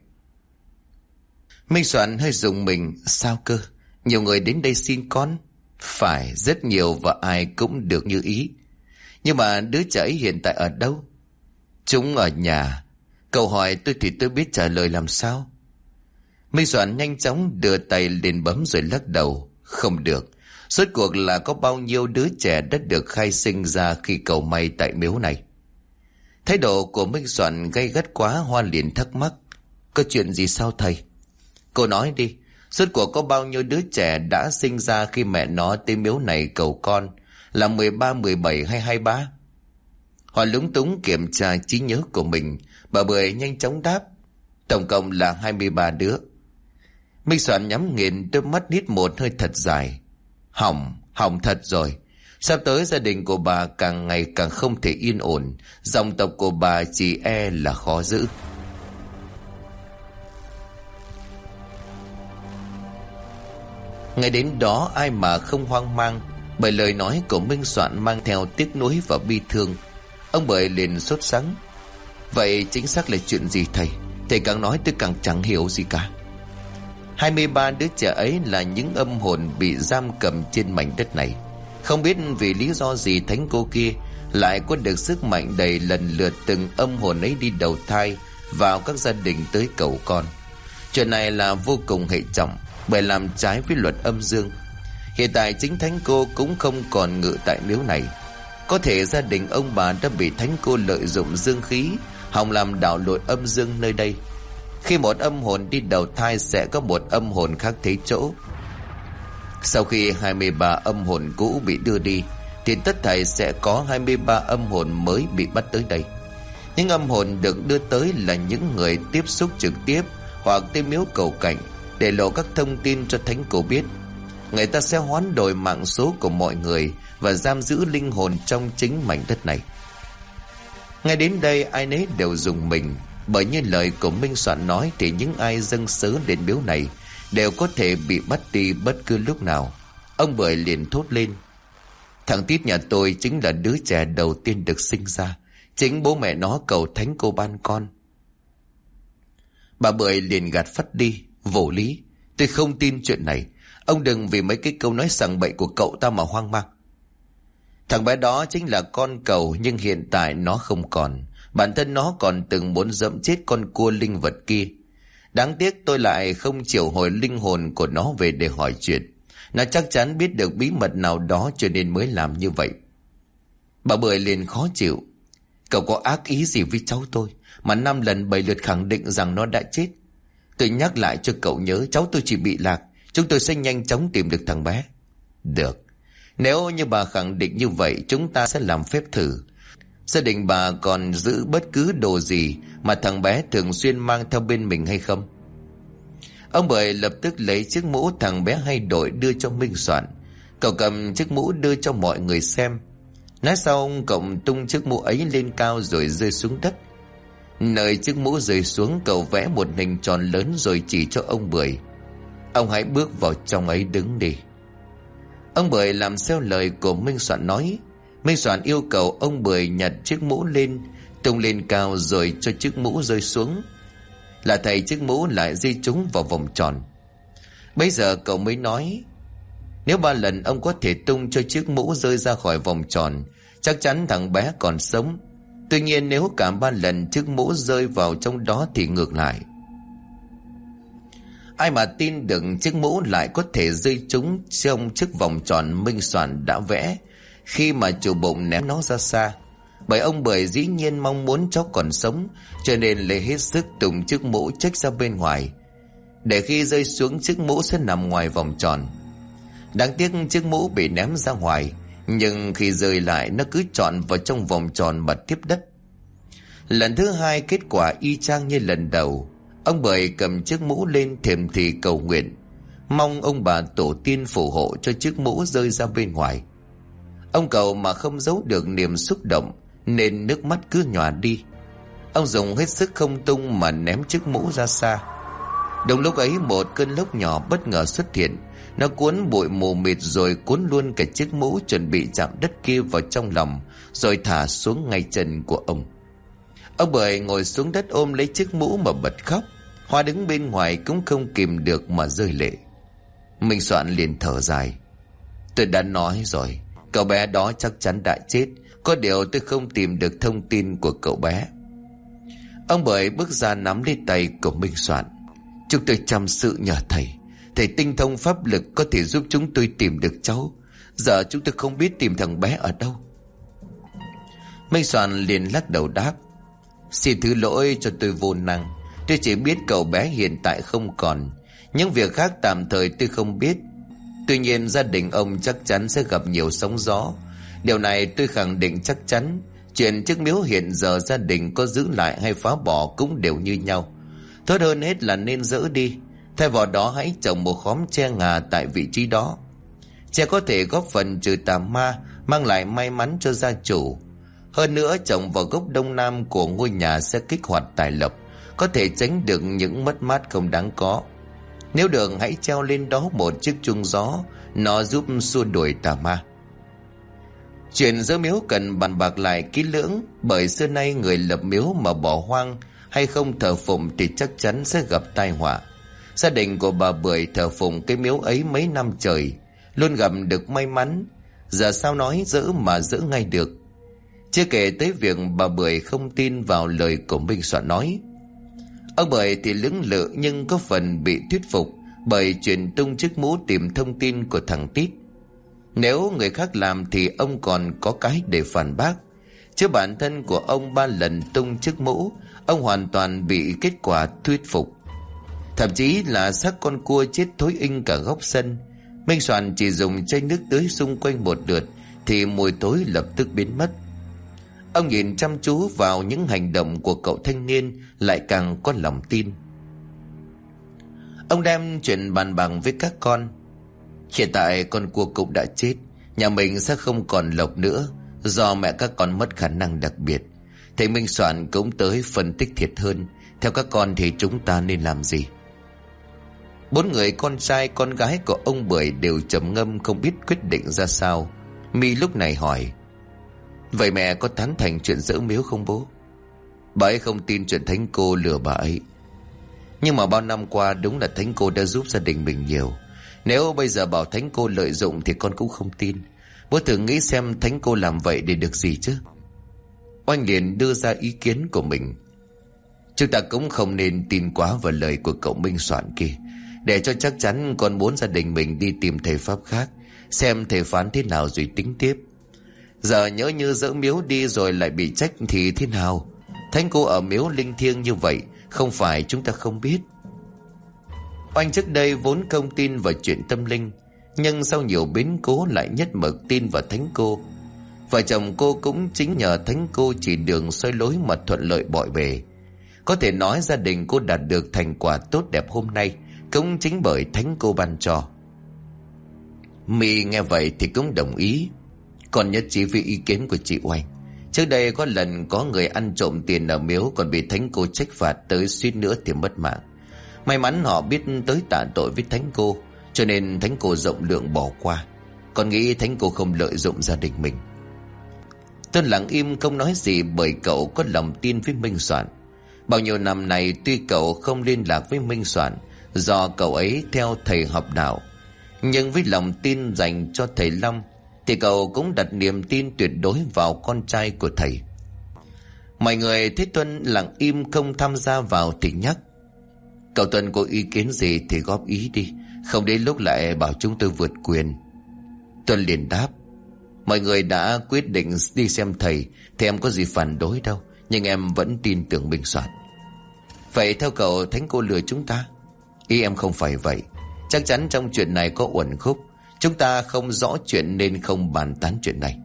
Minh Soạn hơi rùng mình: "Sao cơ? Nhiều người đến đây xin con?" "Phải, rất nhiều và ai cũng được như ý. Nhưng mà đứa trẻ ấy hiện tại ở đâu?" "Chúng ở nhà." "Cậu hỏi tôi thì tôi biết trả lời làm sao?" Minh Soạn nhanh chóng đưa tay lên bấm rồi lắc đầu: "Không được. Rốt cuộc là có bao nhiêu đứa trẻ đã được khai sinh ra khi cầu may tại miếu này?" Thái độ của Minh Soạn gay gắt quá. Hoa liền thắc mắc: "Có chuyện gì sao thầy?" "Cô nói đi, rốt cuộc có bao nhiêu đứa trẻ đã sinh ra khi mẹ nó tới miếu này cầu con, là 13, 17 hay 23? Họ lúng túng kiểm tra trí nhớ của mình. Bà Bưởi nhanh chóng đáp: "Tổng cộng là 23 đứa." Minh Soạn nhắm nghiền đôi mắt hít một hơi thật dài: Hỏng thật rồi. Sắp tới gia đình của bà càng ngày càng không thể yên ổn, dòng tộc của bà chỉ e là khó giữ." Ngày đến đó ai mà không hoang mang, bởi lời nói của Minh Soạn mang theo tiếc nuối và bi thương. Ông Bưởi liền sốt sắng: "Vậy chính xác là chuyện gì thầy? Thầy càng nói tôi càng chẳng hiểu gì cả." 23 đứa trẻ ấy là những âm hồn bị giam cầm trên mảnh đất này. Không biết vì lý do gì thánh cô kia lại có được sức mạnh đầy lần lượt từng âm hồn ấy đi đầu thai vào các gia đình tới cầu con. Chuyện này là vô cùng hệ trọng, bởi làm trái với luật âm dương. Hiện tại chính thánh cô cũng không còn ngự tại miếu này. Có thể gia đình ông bà đã bị thánh cô lợi dụng dương khí, hòng làm đảo lộn âm dương nơi đây. Khi một âm hồn đi đầu thai sẽ có một âm hồn khác thế chỗ. Sau khi 23 âm hồn cũ bị đưa đi thì tất thảy sẽ có 23 âm hồn mới bị bắt tới đây. Những âm hồn được đưa tới là những người tiếp xúc trực tiếp hoặc tới miếu cầu cảnh để lộ các thông tin cho thánh cô biết. Người ta sẽ hoán đổi mạng số của mọi người và giam giữ linh hồn trong chính mảnh đất này. Ngay đến đây ai nấy đều rùng mình, bởi như lời của Minh Soạn nói thì những ai dâng sớ đến miếu này đều có thể bị bắt đi bất cứ lúc nào. Ông Bưởi liền thốt lên: thằng Tít nhà tôi chính là đứa trẻ đầu tiên được sinh ra, chính bố mẹ nó cầu thánh cô ban con. Bà Bưởi liền gạt phắt đi: vô lý, tôi không tin chuyện này. Ông đừng vì mấy cái câu nói sằng bậy của cậu ta mà hoang mang. Thằng bé đó chính là con cậu, nhưng hiện tại nó không còn. Bản thân nó còn từng muốn dẫm chết con cua linh vật kia. Đáng tiếc tôi lại không triệu hồi linh hồn của nó về để hỏi chuyện. Nó chắc chắn biết được bí mật nào đó cho nên mới làm như vậy. Bà Bưởi liền khó chịu: cậu có ác ý gì với cháu tôi mà 5 lần 7 lượt khẳng định rằng nó đã chết? Tôi nhắc lại cho cậu nhớ, cháu tôi chỉ bị lạc. Chúng tôi sẽ nhanh chóng tìm được thằng bé. Được, nếu như bà khẳng định như vậy, chúng ta sẽ làm phép thử. Gia đình bà còn giữ bất cứ đồ gì mà thằng bé thường xuyên mang theo bên mình hay không? Ông Bưởi lập tức lấy chiếc mũ thằng bé hay đội đưa cho Minh Soạn. Cậu cầm chiếc mũ đưa cho mọi người xem. Nói xong cậu tung chiếc mũ ấy lên cao rồi rơi xuống đất. Nơi chiếc mũ rơi xuống, cậu vẽ một hình tròn lớn rồi chỉ cho ông Bưởi: ông hãy bước vào trong ấy đứng đi. Ông Bưởi làm theo lời của Minh Soạn nói. Minh Soạn yêu cầu ông Bưởi nhặt chiếc mũ lên, tung lên cao rồi cho chiếc mũ rơi xuống. Là thầy chiếc mũ lại rơi trúng vào vòng tròn. Bây giờ cậu mới nói: nếu 3 lần ông có thể tung cho chiếc mũ rơi ra khỏi vòng tròn, chắc chắn thằng bé còn sống. Tuy nhiên nếu cả 3 lần chiếc mũ rơi vào trong đó thì ngược lại. Ai mà tin được chiếc mũ lại có thể rơi trúng trong chiếc vòng tròn Minh Soạn đã vẽ khi mà chủ bụng ném nó ra xa. Bởi ông Bưởi dĩ nhiên mong muốn cháu còn sống, cho nên lấy hết sức tung chiếc mũ chếch ra bên ngoài, để khi rơi xuống chiếc mũ sẽ nằm ngoài vòng tròn. Đáng tiếc chiếc mũ bị ném ra ngoài, nhưng khi rơi lại nó cứ trọn vào trong vòng tròn mà tiếp đất. Lần thứ hai kết quả y chang như lần đầu. Ông Bưởi cầm chiếc mũ lên thềm thì cầu nguyện, mong ông bà tổ tiên phù hộ cho chiếc mũ rơi ra bên ngoài. Ông cầu mà không giấu được niềm xúc động nên nước mắt cứ nhòa đi. Ông dùng hết sức không tung mà ném chiếc mũ ra xa. Đúng lúc ấy một cơn lốc nhỏ bất ngờ xuất hiện. Nó cuốn bụi mù mịt rồi cuốn luôn cả chiếc mũ chuẩn bị chạm đất kia vào trong lòng, rồi thả xuống ngay chân của ông. Ông Bưởi ngồi xuống đất ôm lấy chiếc mũ mà bật khóc. Hoa đứng bên ngoài cũng không kìm được mà rơi lệ. Minh Soạn liền thở dài: tôi đã nói rồi, cậu bé đó chắc chắn đã chết. Có điều tôi không tìm được thông tin của cậu bé. Ông Bưởi bước ra nắm lấy tay của Minh Soạn: chúng tôi chăm sự nhờ thầy. Thầy tinh thông pháp lực có thể giúp chúng tôi tìm được cháu. Giờ chúng tôi không biết tìm thằng bé ở đâu. Minh Soạn liền lắc đầu đáp: xin thứ lỗi cho tôi vô năng. Tôi chỉ biết cậu bé hiện tại không còn. Những việc khác tạm thời tôi không biết. Tuy nhiên gia đình ông chắc chắn sẽ gặp nhiều sóng gió. Điều này tôi khẳng định chắc chắn. Chuyện chiếc miếu hiện giờ gia đình có giữ lại hay phá bỏ cũng đều như nhau. Tốt hơn hết là nên dỡ đi. Thay vào đó hãy trồng một khóm tre ngà tại vị trí đó. Tre có thể góp phần trừ tà ma, mang lại may mắn cho gia chủ. Hơn nữa trồng vào góc đông nam của ngôi nhà sẽ kích hoạt tài lộc, có thể tránh được những mất mát không đáng có. Nếu được hãy treo lên đó một chiếc chuông gió, nó giúp xua đuổi tà ma. Chuyện dỡ miếu cần bàn bạc lại kỹ lưỡng, bởi xưa nay người lập miếu mà bỏ hoang hay không thờ phụng thì chắc chắn sẽ gặp tai họa. Gia đình của bà Bưởi thờ phụng cái miếu ấy mấy năm trời, luôn gặp được may mắn. Giờ sao nói dỡ mà dỡ ngay được. Chưa kể tới việc bà Bưởi không tin vào lời của Minh Soạn nói. Ông Bưởi thì lưỡng lự nhưng có phần bị thuyết phục bởi chuyện tung chiếc mũ tìm thông tin của thằng Tít. Nếu người khác làm thì ông còn có cái để phản bác, chứ bản thân của ông 3 lần tung chiếc mũ, ông hoàn toàn bị kết quả thuyết phục. Thậm chí là xác con cua chết thối inh cả góc sân. Minh Soạn chỉ dùng chai nước tưới xung quanh một lượt thì mùi tối lập tức biến mất. Ông nhìn chăm chú vào những hành động của cậu thanh niên, lại càng có lòng tin. Ông đem chuyện bàn bạc với các con. Hiện tại con cua cũng đã chết, nhà mình sẽ không còn lộc nữa, do mẹ các con mất khả năng đặc biệt. Thầy Minh Soạn cũng tới phân tích thiệt hơn. Theo các con thì chúng ta nên làm gì? 4 người con trai con gái của ông Bưởi đều trầm ngâm, không biết quyết định ra sao. My lúc này hỏi: vậy mẹ có tán thành chuyện dỡ miếu không bố? Bà ấy không tin chuyện thánh cô lừa bà ấy. Nhưng mà bao năm qua đúng là thánh cô đã giúp gia đình mình nhiều. Nếu bây giờ bảo thánh cô lợi dụng thì con cũng không tin. Bố thử nghĩ xem thánh cô làm vậy để được gì chứ? Oanh liền đưa ra ý kiến của mình: chúng ta cũng không nên tin quá vào lời của cậu Minh Soạn kia. Để cho chắc chắn con muốn gia đình mình đi tìm thầy pháp khác, xem thầy phán thế nào rồi tính tiếp. Giờ nhỡ như dỡ miếu đi rồi lại bị trách thì thế nào? Thánh cô ở miếu linh thiêng như vậy, không phải chúng ta không biết. Oanh trước đây vốn không tin vào chuyện tâm linh, nhưng sau nhiều biến cố lại nhất mực tin vào thánh cô. Vợ chồng cô cũng chính nhờ thánh cô chỉ đường soi lối mà thuận lợi bội bề. Có thể nói gia đình cô đạt được thành quả tốt đẹp hôm nay cũng chính bởi thánh cô ban cho. My nghe vậy thì cũng đồng ý. Còn nhất trí với ý kiến của chị Oanh. Trước đây có lần có người ăn trộm tiền ở miếu còn bị thánh cô trách phạt tới suýt nữa thì mất mạng. May mắn họ biết tới tạ tội với thánh cô, cho nên thánh cô rộng lượng bỏ qua. Còn nghĩ thánh cô không lợi dụng gia đình mình. Tôi lặng im không nói gì, bởi cậu có lòng tin với Minh Soạn. Bao nhiêu năm này tuy cậu không liên lạc với Minh Soạn do cậu ấy theo thầy học đạo, nhưng với lòng tin dành cho thầy Long thì cậu cũng đặt niềm tin tuyệt đối vào con trai của thầy. Mọi người thấy Tuân lặng im không tham gia vào thì nhắc: cậu Tuân có ý kiến gì thì góp ý đi, không đến lúc lại bảo chúng tôi vượt quyền. Tuân liền đáp: mọi người đã quyết định đi xem thầy thì em có gì phản đối đâu, nhưng em vẫn tin tưởng Minh Soạn. Vậy theo cậu thánh cô lừa chúng ta? Ý em không phải vậy. Chắc chắn trong chuyện này có uẩn khúc. Chúng ta không rõ chuyện nên không bàn tán chuyện này.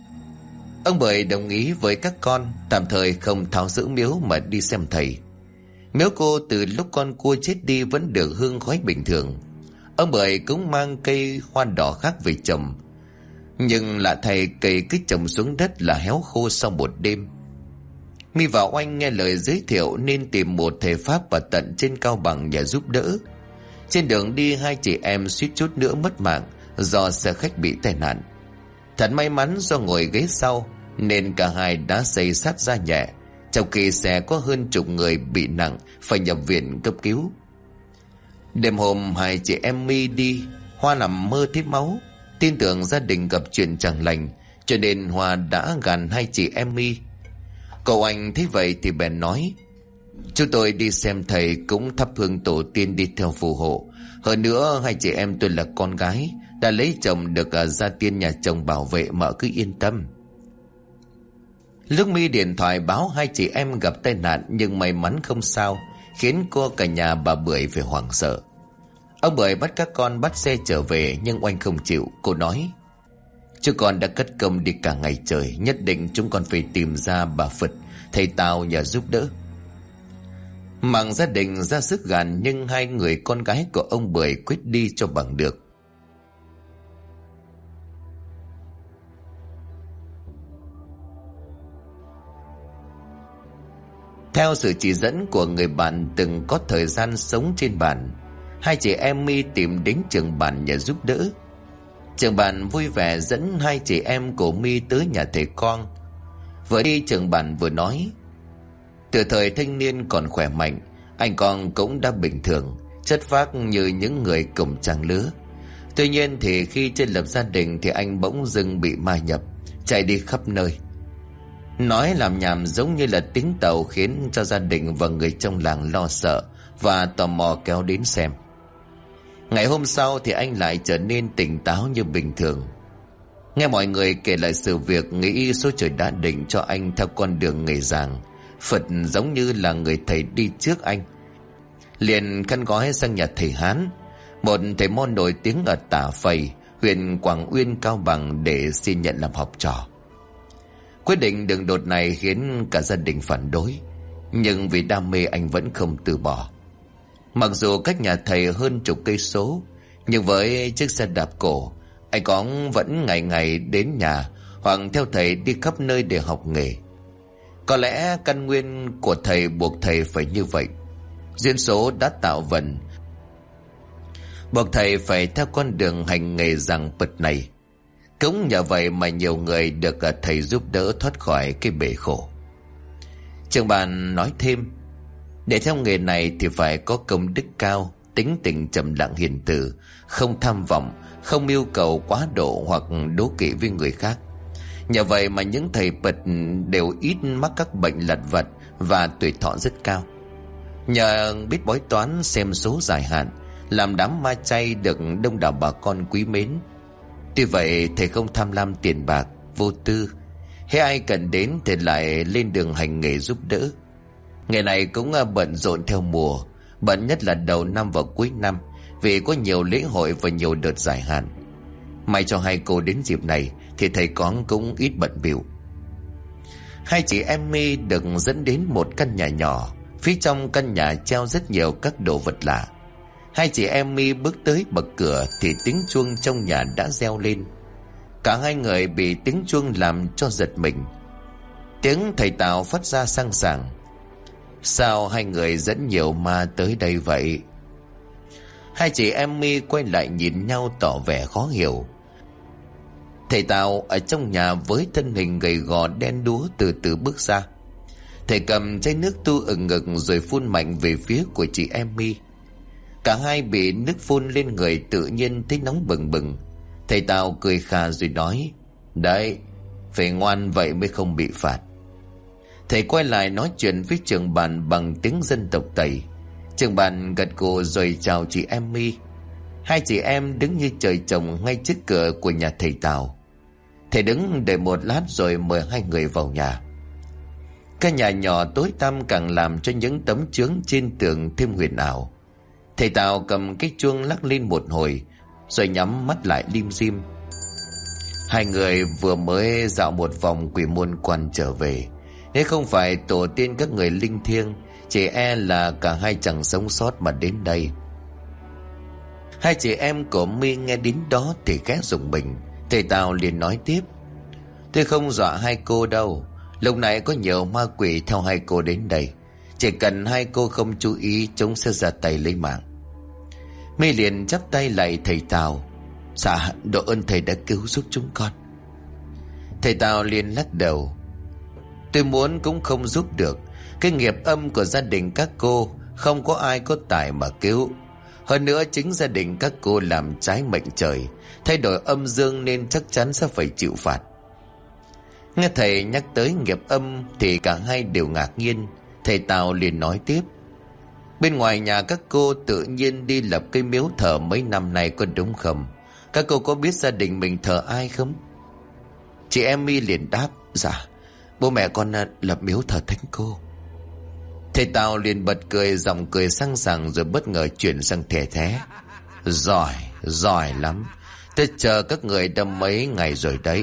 Ông Bưởi đồng ý với các con tạm thời không tháo giữ miếu mà đi xem thầy. Miếu cô từ lúc con cua chết đi vẫn được hương khói bình thường. Ông Bưởi cũng mang cây hoa đỏ khác về trồng, nhưng lạ thay cây cứ trồng xuống đất là héo khô sau một đêm. My và Oanh nghe lời giới thiệu nên tìm một thầy pháp ở tận trên Cao Bằng nhờ giúp đỡ. Trên đường đi hai chị em suýt chút nữa mất mạng do xe khách bị tai nạn. Thật may mắn do ngồi ghế sau nên cả hai đã xây sát ra nhẹ, trong khi xe có hơn chục người bị nặng phải nhập viện cấp cứu. Đêm hôm hai chị em My đi, Hoa nằm mơ thấy máu, tin tưởng gia đình gặp chuyện chẳng lành, cho nên Hoa đã gàn hai chị em My. Cậu Anh thấy vậy thì bèn nói: chúng tôi đi xem thầy cũng thắp hương tổ tiên đi theo phù hộ. Hơn nữa hai chị em tôi là con gái, đã lấy chồng được gia tiên nhà chồng bảo vệ, mà cứ yên tâm. Lúc My điện thoại báo hai chị em gặp tai nạn nhưng may mắn không sao, khiến cô cả nhà bà Bưởi phải hoảng sợ. Ông Bưởi bắt các con bắt xe trở về, nhưng Oanh không chịu. Cô nói: chứ con đã cất công đi cả ngày trời, nhất định chúng con phải tìm ra bà Phật, thầy Tào nhờ giúp đỡ. Mạng gia đình ra sức gàn, nhưng hai người con gái của ông Bưởi quyết đi cho bằng được. Theo sự chỉ dẫn của người bạn từng có thời gian sống trên bản, hai chị em My tìm đến trường bản nhờ giúp đỡ. Trường bản vui vẻ dẫn hai chị em của My tới nhà thầy con. Vừa đi trường bản vừa nói: từ thời thanh niên còn khỏe mạnh, anh con cũng đã bình thường, chất phác như những người cùng trang lứa. Tuy nhiên thì khi chưa lập gia đình thì anh bỗng dưng bị ma nhập, chạy đi khắp nơi. Nói làm nhảm giống như là tiếng tàu, khiến cho gia đình và người trong làng lo sợ và tò mò kéo đến xem. Ngày hôm sau thì anh lại trở nên tỉnh táo như bình thường. Nghe mọi người kể lại sự việc, nghĩ số trời đã định cho anh theo con đường nghề giàng, Phật giống như là người thầy đi trước anh. Liền khăn gói sang nhà thầy Hán, một thầy mo nổi tiếng ở Tả Phầy, huyện Quảng Uyên, Cao Bằng, để xin nhận làm học trò. Quyết định đường đột này khiến cả gia đình phản đối, nhưng vì đam mê anh vẫn không từ bỏ. Mặc dù cách nhà thầy hơn chục cây số, nhưng với chiếc xe đạp cổ, anh Cóng vẫn ngày ngày đến nhà hoặc theo thầy đi khắp nơi để học nghề. Có lẽ căn nguyên của thầy buộc thầy phải như vậy. Duyên số đã tạo vận, buộc thầy phải theo con đường hành nghề giằng bật này. Cũng nhờ vậy mà nhiều người được thầy giúp đỡ thoát khỏi cái bể khổ. Trường bàn nói thêm, để theo nghề này thì phải có công đức cao, tính tình trầm lặng hiền từ, không tham vọng, không yêu cầu quá độ hoặc đố kỵ với người khác. Nhờ vậy mà những thầy Phật đều ít mắc các bệnh lặt vặt và tuổi thọ rất cao. Nhờ biết bói toán xem số dài hạn, làm đám ma chay được đông đảo bà con quý mến. Tuy vậy thầy không tham lam tiền bạc, vô tư. Hễ ai cần đến thì lại lên đường hành nghề giúp đỡ. Ngày này cũng bận rộn theo mùa, bận nhất là đầu năm và cuối năm, vì có nhiều lễ hội và nhiều đợt giải hạn. May cho hai cô đến dịp này thì thầy Cóng cũng ít bận bịu. Hai chị Emmy được dẫn đến một căn nhà nhỏ. Phía trong căn nhà treo rất nhiều các đồ vật lạ. Hai chị Emmy bước tới bậc cửa thì tiếng chuông trong nhà đã reo lên. Cả hai người bị tiếng chuông làm cho giật mình. Tiếng thầy Tào phát ra sang sảng. Sao hai người dẫn nhiều ma tới đây vậy? Hai chị Emmy quay lại nhìn nhau tỏ vẻ khó hiểu. Thầy Tào ở trong nhà với thân hình gầy gò đen đúa từ từ bước ra. Thầy cầm chai nước tu ừng ngực rồi phun mạnh về phía của chị Emmy. Cả hai bị nước phun lên người tự nhiên thấy nóng bừng bừng. Thầy Tào cười khà rồi nói, đấy, phải ngoan vậy mới không bị phạt. Thầy quay lại nói chuyện với trưởng bàn bằng tiếng dân tộc Tây. Trưởng bàn gật gù rồi chào chị Emmy. Hai chị em đứng như trời trồng ngay trước cửa của nhà thầy Tào. Thầy đứng đợi một lát rồi mời hai người vào nhà. Căn nhà nhỏ tối tăm càng làm cho những tấm chướng trên tường thêm huyền ảo. Thầy Tào cầm cái chuông lắc lên một hồi rồi nhắm mắt lại lim dim. Hai người vừa mới dạo một vòng quỷ môn quan trở về. Nếu không phải tổ tiên các người linh thiêng, chỉ e là cả hai chẳng sống sót mà đến đây. Hai chị em của My nghe đến đó thì khẽ rùng mình. Thầy Tào liền nói tiếp, tôi không dọa hai cô đâu. Lúc nãy có nhiều ma quỷ theo hai cô đến đây. Chỉ cần hai cô không chú ý, chúng sẽ ra tay lấy mạng. My liền chắp tay lại thầy Tào, dạ độ ơn thầy đã cứu giúp chúng con. Thầy Tào liền lắc đầu, tôi muốn cũng không giúp được. Cái nghiệp âm của gia đình các cô không có ai có tài mà cứu. Hơn nữa chính gia đình các cô làm trái mệnh trời, thay đổi âm dương nên chắc chắn sẽ phải chịu phạt. Nghe thầy nhắc tới nghiệp âm thì cả hai đều ngạc nhiên. Thầy Tào liền nói tiếp, bên ngoài nhà các cô tự nhiên đi lập cây miếu thờ mấy năm nay có đúng không? Các cô có biết gia đình mình thờ ai không? Chị Emmy liền đáp, dạ bố mẹ con lập miếu thờ thánh cô. Thầy Tào liền bật cười, giọng cười sang sảng rồi bất ngờ chuyển sang thẻ thé, giỏi, giỏi lắm. Tôi chờ các người đã mấy ngày rồi đấy.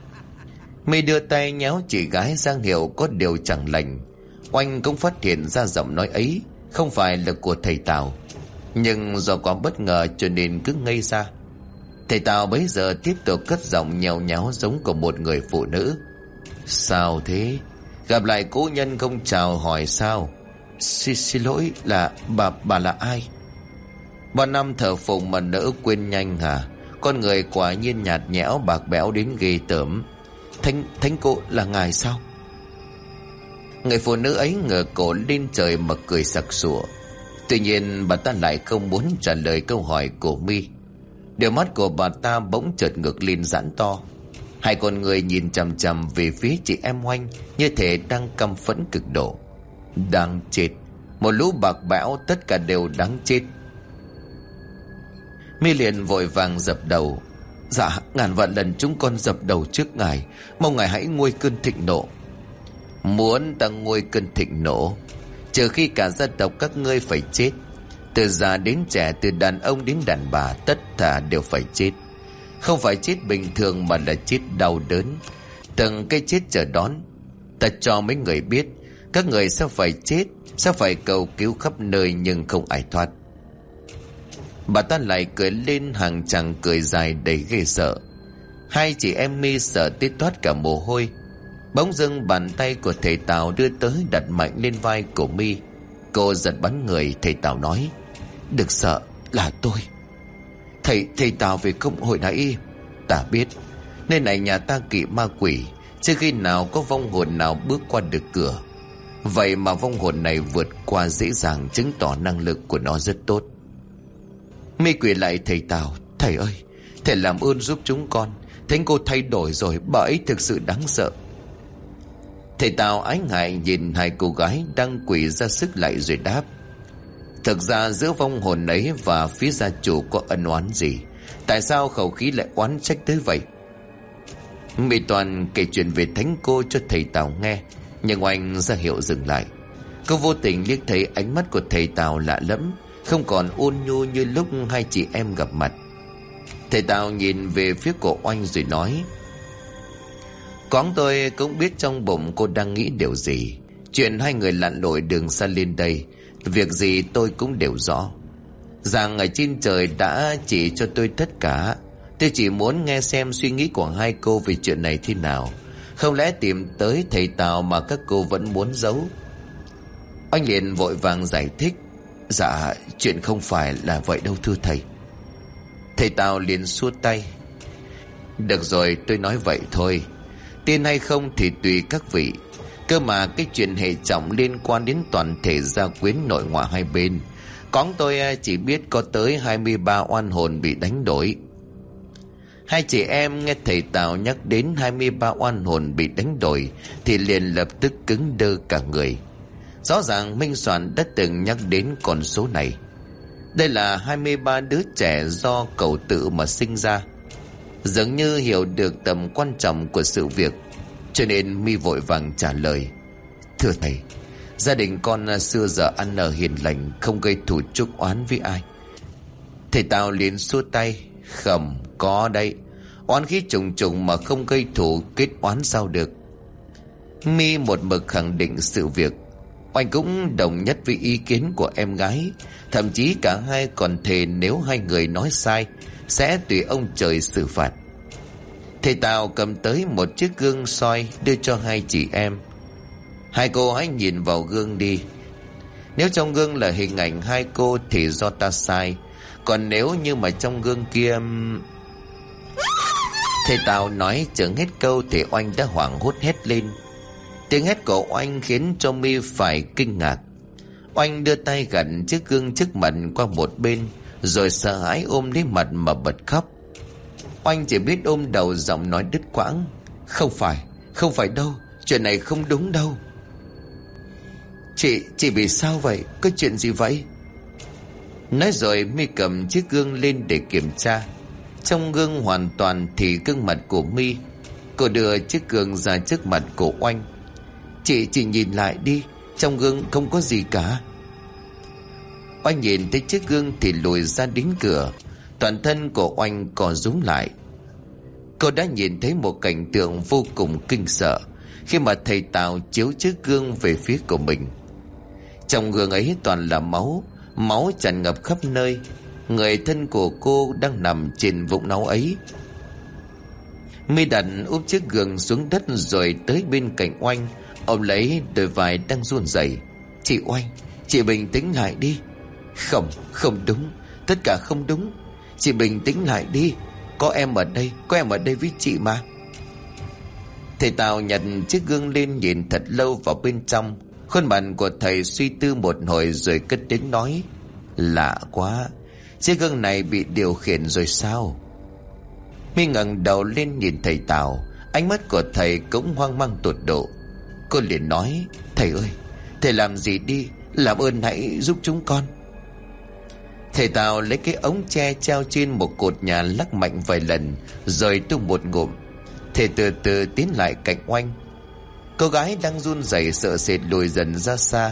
My đưa tay nhéo chị gái giang hiệu có điều chẳng lành. Oanh cũng phát hiện ra giọng nói ấy không phải là của thầy Tào, nhưng do quá bất ngờ cho nên cứ ngây ra. Thầy Tào bấy giờ tiếp tục cất giọng nhèo nháo giống của một người phụ nữ, sao thế? Gặp lại cố nhân không chào hỏi sao? Xin lỗi, là bà là ai? Bao năm thờ phụng mà nỡ quên nhanh hả? Con người quả nhiên nhạt nhẽo bạc bẽo đến ghê tởm. Thánh cô là ngài sao? Người phụ nữ ấy ngửa cổ lên trời mà cười sặc sụa. Tuy nhiên bà ta lại không muốn trả lời câu hỏi của My. Đôi mắt của bà ta bỗng chợt ngược lên giãn to. Hai con người nhìn chằm chằm về phía chị em Oanh như thể đang căm phẫn cực độ. Đang chết. Một lũ bạc bẽo, tất cả đều đáng chết. My liền vội vàng dập đầu, dạ ngàn vạn lần chúng con dập đầu trước ngài, mong ngài hãy nguôi cơn thịnh nộ. Muốn ta nguôi cơn thịnh nộ? Trừ khi cả gia tộc các ngươi phải chết. Từ già đến trẻ, từ đàn ông đến đàn bà, tất cả đều phải chết. Không phải chết bình thường mà là chết đau đớn. Từng cái chết chờ đón. Ta cho mấy người biết, các người sẽ phải chết, sẽ phải cầu cứu khắp nơi nhưng không ai thoát. Bà ta lại cười lên hàng chàng cười dài đầy ghê sợ. Hai chị em Mi sợ tới toát cả mồ hôi. Bỗng dưng bàn tay của thầy Tào đưa tới đặt mạnh lên vai của Mi. Cô giật bắn người. Thầy Tào nói: "Đừng sợ, là tôi." Thầy Tào về không hồi nãy ta biết nơi này nhà ta kỵ ma quỷ, chưa khi nào có vong hồn nào bước qua được cửa. Vậy mà vong hồn này vượt qua dễ dàng, chứng tỏ năng lực của nó rất tốt. Mi quỳ lại thầy Tào: "Thầy ơi, thầy làm ơn giúp chúng con. Thấy cô thay đổi rồi, bà ấy thực sự đáng sợ." Thầy Tào ái ngại nhìn hai cô gái đang quỳ ra sức lại rồi đáp: "Thực ra giữa vong hồn ấy và phía gia chủ có ân oán gì? Tại sao khẩu khí lại oán trách tới vậy?" Mi Toàn kể chuyện về thánh cô cho thầy Tào nghe, nhưng Oanh ra hiệu dừng lại. Cô vô tình liếc thấy ánh mắt của thầy Tào lạ lẫm, không còn ôn nhu như lúc hai chị em gặp mặt. Thầy Tào nhìn về phía của Oanh rồi nói: "Con tôi cũng biết trong bụng cô đang nghĩ điều gì. Chuyện hai người lặn lội đường xa lên đây, việc gì tôi cũng đều rõ. Rằng ở trên trời đã chỉ cho tôi tất cả. Tôi chỉ muốn nghe xem suy nghĩ của hai cô về chuyện này thế nào. Không lẽ tìm tới thầy Tào mà các cô vẫn muốn giấu?" Anh liền vội vàng giải thích: "Dạ, chuyện không phải là vậy đâu thưa thầy." Thầy Tào liền xua tay: "Được rồi, tôi nói vậy thôi. Tin hay không thì tùy các vị. Cơ mà cái chuyện hệ trọng liên quan đến toàn thể gia quyến nội ngoại hai bên. Con tôi chỉ biết có tới 23 oan hồn bị đánh đổi." Hai chị em nghe thầy Tào nhắc đến 23 oan hồn bị đánh đổi thì liền lập tức cứng đơ cả người. Rõ ràng Minh Soạn đã từng nhắc đến con số này. Đây là 23 đứa trẻ do cậu tự mà sinh ra. Dường như hiểu được tầm quan trọng của sự việc, cho nên Mi vội vàng trả lời: "Thưa thầy, gia đình con xưa giờ ăn ở hiền lành, không gây thù chuốc oán với ai." Thầy Tào liền xua tay: "Không có đấy. Oán khí trùng trùng mà không gây thù kết oán sao được?" Mi một mực khẳng định sự việc. Oanh cũng đồng nhất với ý kiến của em gái. Thậm chí cả hai còn thề nếu hai người nói sai sẽ tùy ông trời xử phạt. Thầy Tào cầm tới một chiếc gương soi đưa cho hai chị em: "Hai cô hãy nhìn vào gương đi. Nếu trong gương là hình ảnh hai cô thì do ta sai. Còn nếu như mà trong gương kia..." Thầy Tào nói chẳng hết câu thì Oanh đã hoảng hốt hét lên. Tiếng hét của Oanh khiến cho Mi phải kinh ngạc. Oanh đưa tay gạt chiếc gương trước mặt qua một bên, rồi sợ hãi ôm lấy mặt mà bật khóc. Oanh chỉ biết ôm đầu, giọng nói đứt quãng: Không phải đâu, chuyện này không đúng đâu." Chị bị sao vậy? Có chuyện gì vậy?" Nói rồi Mi cầm chiếc gương lên để kiểm tra. Trong gương hoàn toàn thì gương mặt của Mi. Cô đưa chiếc gương ra trước mặt của Oanh: Chị nhìn lại đi, trong gương không có gì cả." Oanh nhìn thấy chiếc gương thì lùi ra đến cửa. Toàn thân của Oanh co rúm lại. Cô đã nhìn thấy một cảnh tượng vô cùng kinh sợ khi mà thầy Tào chiếu chiếc gương về phía của mình. Trong gương ấy toàn là máu, máu tràn ngập khắp nơi. Người thân của cô đang nằm trên vũng máu ấy. Mi đặt úp chiếc gương xuống đất rồi tới bên cạnh Oanh, ôm lấy đôi vai đang run rẩy. "Chị Oanh, chị bình tĩnh lại đi." Không đúng, tất cả không đúng. Chị bình tĩnh lại đi. Có em ở đây với chị mà." Thầy Tào nhặt chiếc gương lên nhìn thật lâu vào bên trong. Khuôn mặt của thầy suy tư một hồi rồi cất tiếng nói: "Lạ quá, chiếc gương này bị điều khiển rồi sao?" Mi ngẩng đầu lên nhìn thầy Tào. Ánh mắt của thầy cũng hoang mang tột độ. Cô liền nói: "Thầy ơi, thầy làm gì đi, làm ơn hãy giúp chúng con." Thầy Tào lấy cái ống tre treo trên một cột nhà lắc mạnh vài lần rồi tung một ngụm. Thầy từ từ tiến lại cạnh Oanh. Cô gái đang run rẩy sợ sệt lùi dần ra xa.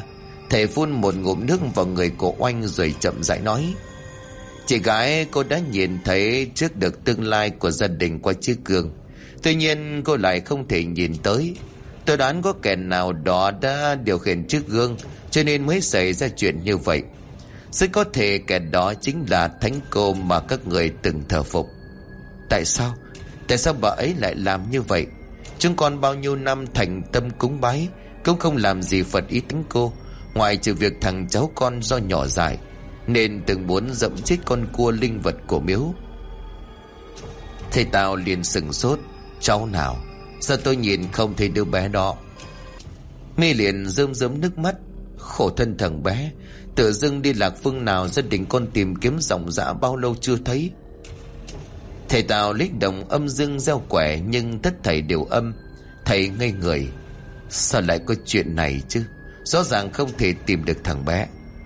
Thầy phun một ngụm nước vào người của Oanh rồi chậm rãi nói: Chị gái cô đã nhìn thấy trước được tương lai của gia đình qua chiếc gương. Tuy nhiên cô lại không thể nhìn tới. Tôi đoán có kẻ nào đó đã điều khiển chiếc gương, cho nên mới xảy ra chuyện như vậy. Rất có thể kẻ đó chính là thánh cô mà các người từng thờ phụng. Tại sao? Tại sao bà ấy lại làm như vậy? Chúng con bao nhiêu năm thành tâm cúng bái cũng không làm gì phật ý thánh cô, ngoài trừ việc thằng cháu con do nhỏ dại nên từng muốn dẫm chết con cua linh vật của miếu. Thầy Tào liền sừng sốt: Cháu nào? Sao tôi nhìn không thấy đứa bé đó? Mi liền rơm rớm nước mắt: Khổ thân thằng bé, tự dưng đi lạc phương nào gia đình con tìm kiếm ròng rã bao lâu chưa thấy. Thầy Tào lích động âm dương gieo quẻ, nhưng tất thảy đều âm. Thầy ngây người: Sao lại có chuyện này chứ? Rõ ràng không thể tìm được thằng bé.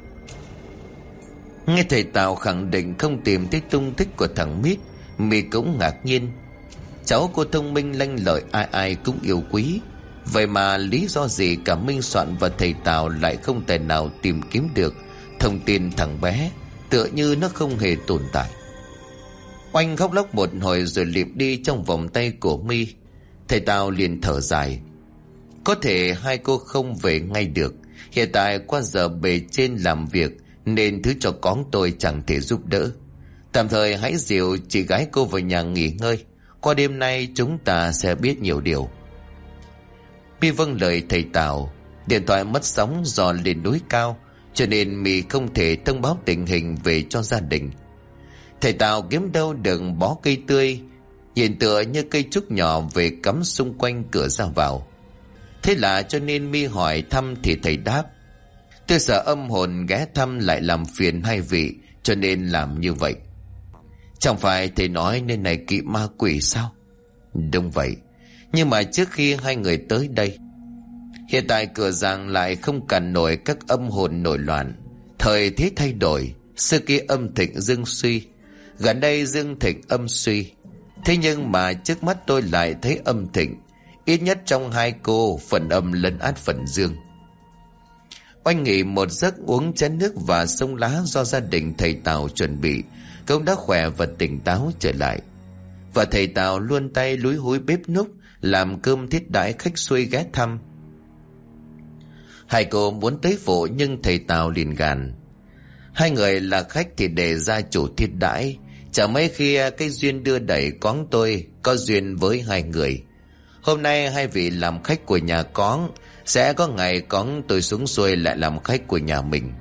Nghe thầy Tào khẳng định không tìm thấy tung tích của thằng Mít, Mi cũng ngạc nhiên. Cháu cô thông minh lanh lợi, ai ai cũng yêu quý. Vậy mà lý do gì cả Minh Soạn và thầy Tào lại không thể nào tìm kiếm được thông tin thằng bé, tựa như nó không hề tồn tại. Oanh khóc lóc một hồi rồi lịm đi trong vòng tay của Mi. Thầy Tào liền thở dài: Có thể hai cô không về ngay được. Hiện tại qua giờ bề trên làm việc nên thứ cho con tôi chẳng thể giúp đỡ. Tạm thời hãy dìu chị gái cô vào nhà nghỉ ngơi. Qua đêm nay chúng ta sẽ biết nhiều điều. Mi vâng lời thầy Tào. Điện thoại mất sóng do lên núi cao, cho nên Mi không thể thông báo tình hình về cho gia đình. Thầy Tào kiếm đâu được bó cây tươi, nhìn tựa như cây trúc nhỏ về cắm xung quanh cửa ra vào. Thế là cho nên Mi hỏi thăm thì thầy đáp: Tôi sợ âm hồn ghé thăm lại làm phiền hai vị, cho nên làm như vậy. Chẳng phải thầy nói nên này kỵ ma quỷ sao? Đúng vậy. Nhưng mà trước khi hai người tới đây, hiện tại cửa giàng lại không cản nổi các âm hồn nổi loạn. Thời thế thay đổi, xưa kia âm thịnh dương suy, gần đây dương thịnh âm suy. Thế nhưng mà trước mắt tôi lại thấy âm thịnh. Ít nhất trong hai cô, phần âm lấn át phần dương. Oanh nghỉ một giấc, uống chén nước và sông lá do gia đình thầy Tào chuẩn bị, cũng đã khỏe và tỉnh táo trở lại. Và thầy Tào luôn tay lúi húi bếp núc, làm cơm thiết đãi khách xuôi ghé thăm. Hai cô muốn tới phụ nhưng thầy Tào liền gàn: Hai người là khách thì để gia chủ thiết đãi. Chả mấy khi cái duyên đưa đẩy con tôi có duyên với hai người. Hôm nay hai vị làm khách của nhà con, sẽ có ngày con tôi xuống xuôi lại làm khách của nhà mình.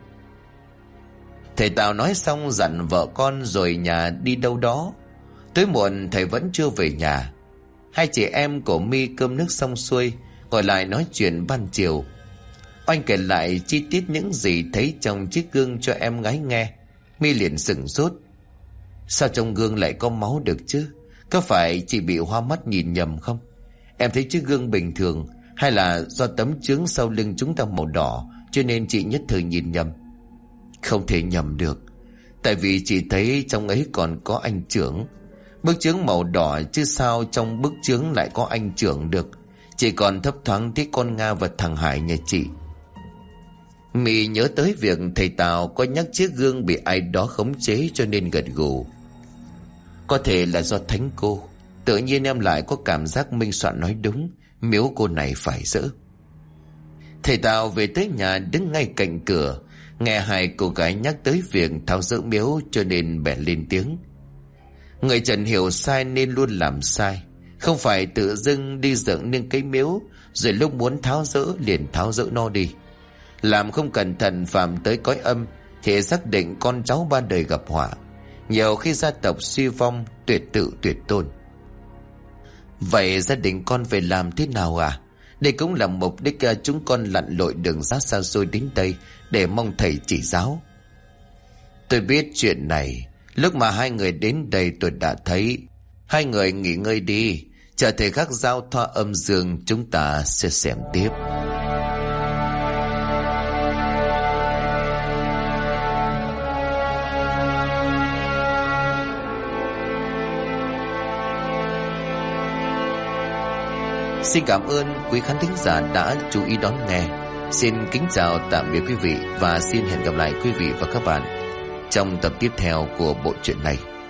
Thầy Tào nói xong dặn vợ con rồi nhà đi đâu đó. Tối muộn thầy vẫn chưa về nhà. Hai chị em của Mi cơm nước xong xuôi, ngồi lại nói chuyện ban chiều. Oanh kể lại chi tiết những gì thấy trong chiếc gương cho em gái nghe. Mi liền sửng sốt: Sao trong gương lại có máu được chứ? Có phải chị bị hoa mắt nhìn nhầm không? Em thấy chiếc gương bình thường, hay là do tấm chướng sau lưng chúng ta màu đỏ cho nên chị nhất thời nhìn nhầm? Không thể nhầm được, tại vì chị thấy trong ấy còn có anh trưởng. Bức chướng màu đỏ chứ sao trong bức chướng lại có anh trưởng được. Chị còn thấp thoáng thấy con Nga và thằng Hải nhà chị. Mị nhớ tới việc thầy Tào có nhắc chiếc gương bị ai đó khống chế cho nên gật gù: Có thể là do thánh cô. Tự nhiên em lại có cảm giác Minh Soạn nói đúng, miếu cô này phải dỡ. Thầy Tào về tới nhà đứng ngay cạnh cửa, nghe hai cô gái nhắc tới việc tháo dỡ miếu cho nên bèn lên tiếng: Người Trần hiểu sai nên luôn làm sai. Không phải tự dưng đi dựng nên cái miếu rồi lúc muốn tháo dỡ liền tháo dỡ nó đi. Làm không cẩn thận phạm tới cõi âm thì xác định con cháu ba đời gặp họa. Nhiều khi gia tộc suy vong, tuyệt tự tuyệt tôn. Vậy gia đình con phải làm thế nào à? Đây cũng là mục đích chúng con lặn lội đường xa xa xôi đến đây để mong thầy chỉ giáo. Tôi biết chuyện này. Lúc mà hai người đến đây tôi đã thấy. Hai người nghỉ ngơi đi, chờ thầy khắc giao thoa âm dương chúng ta sẽ xem tiếp. Xin cảm ơn quý khán thính giả đã chú ý đón nghe. Xin kính chào tạm biệt quý vị và xin hẹn gặp lại quý vị và các bạn trong tập tiếp theo của bộ truyện này.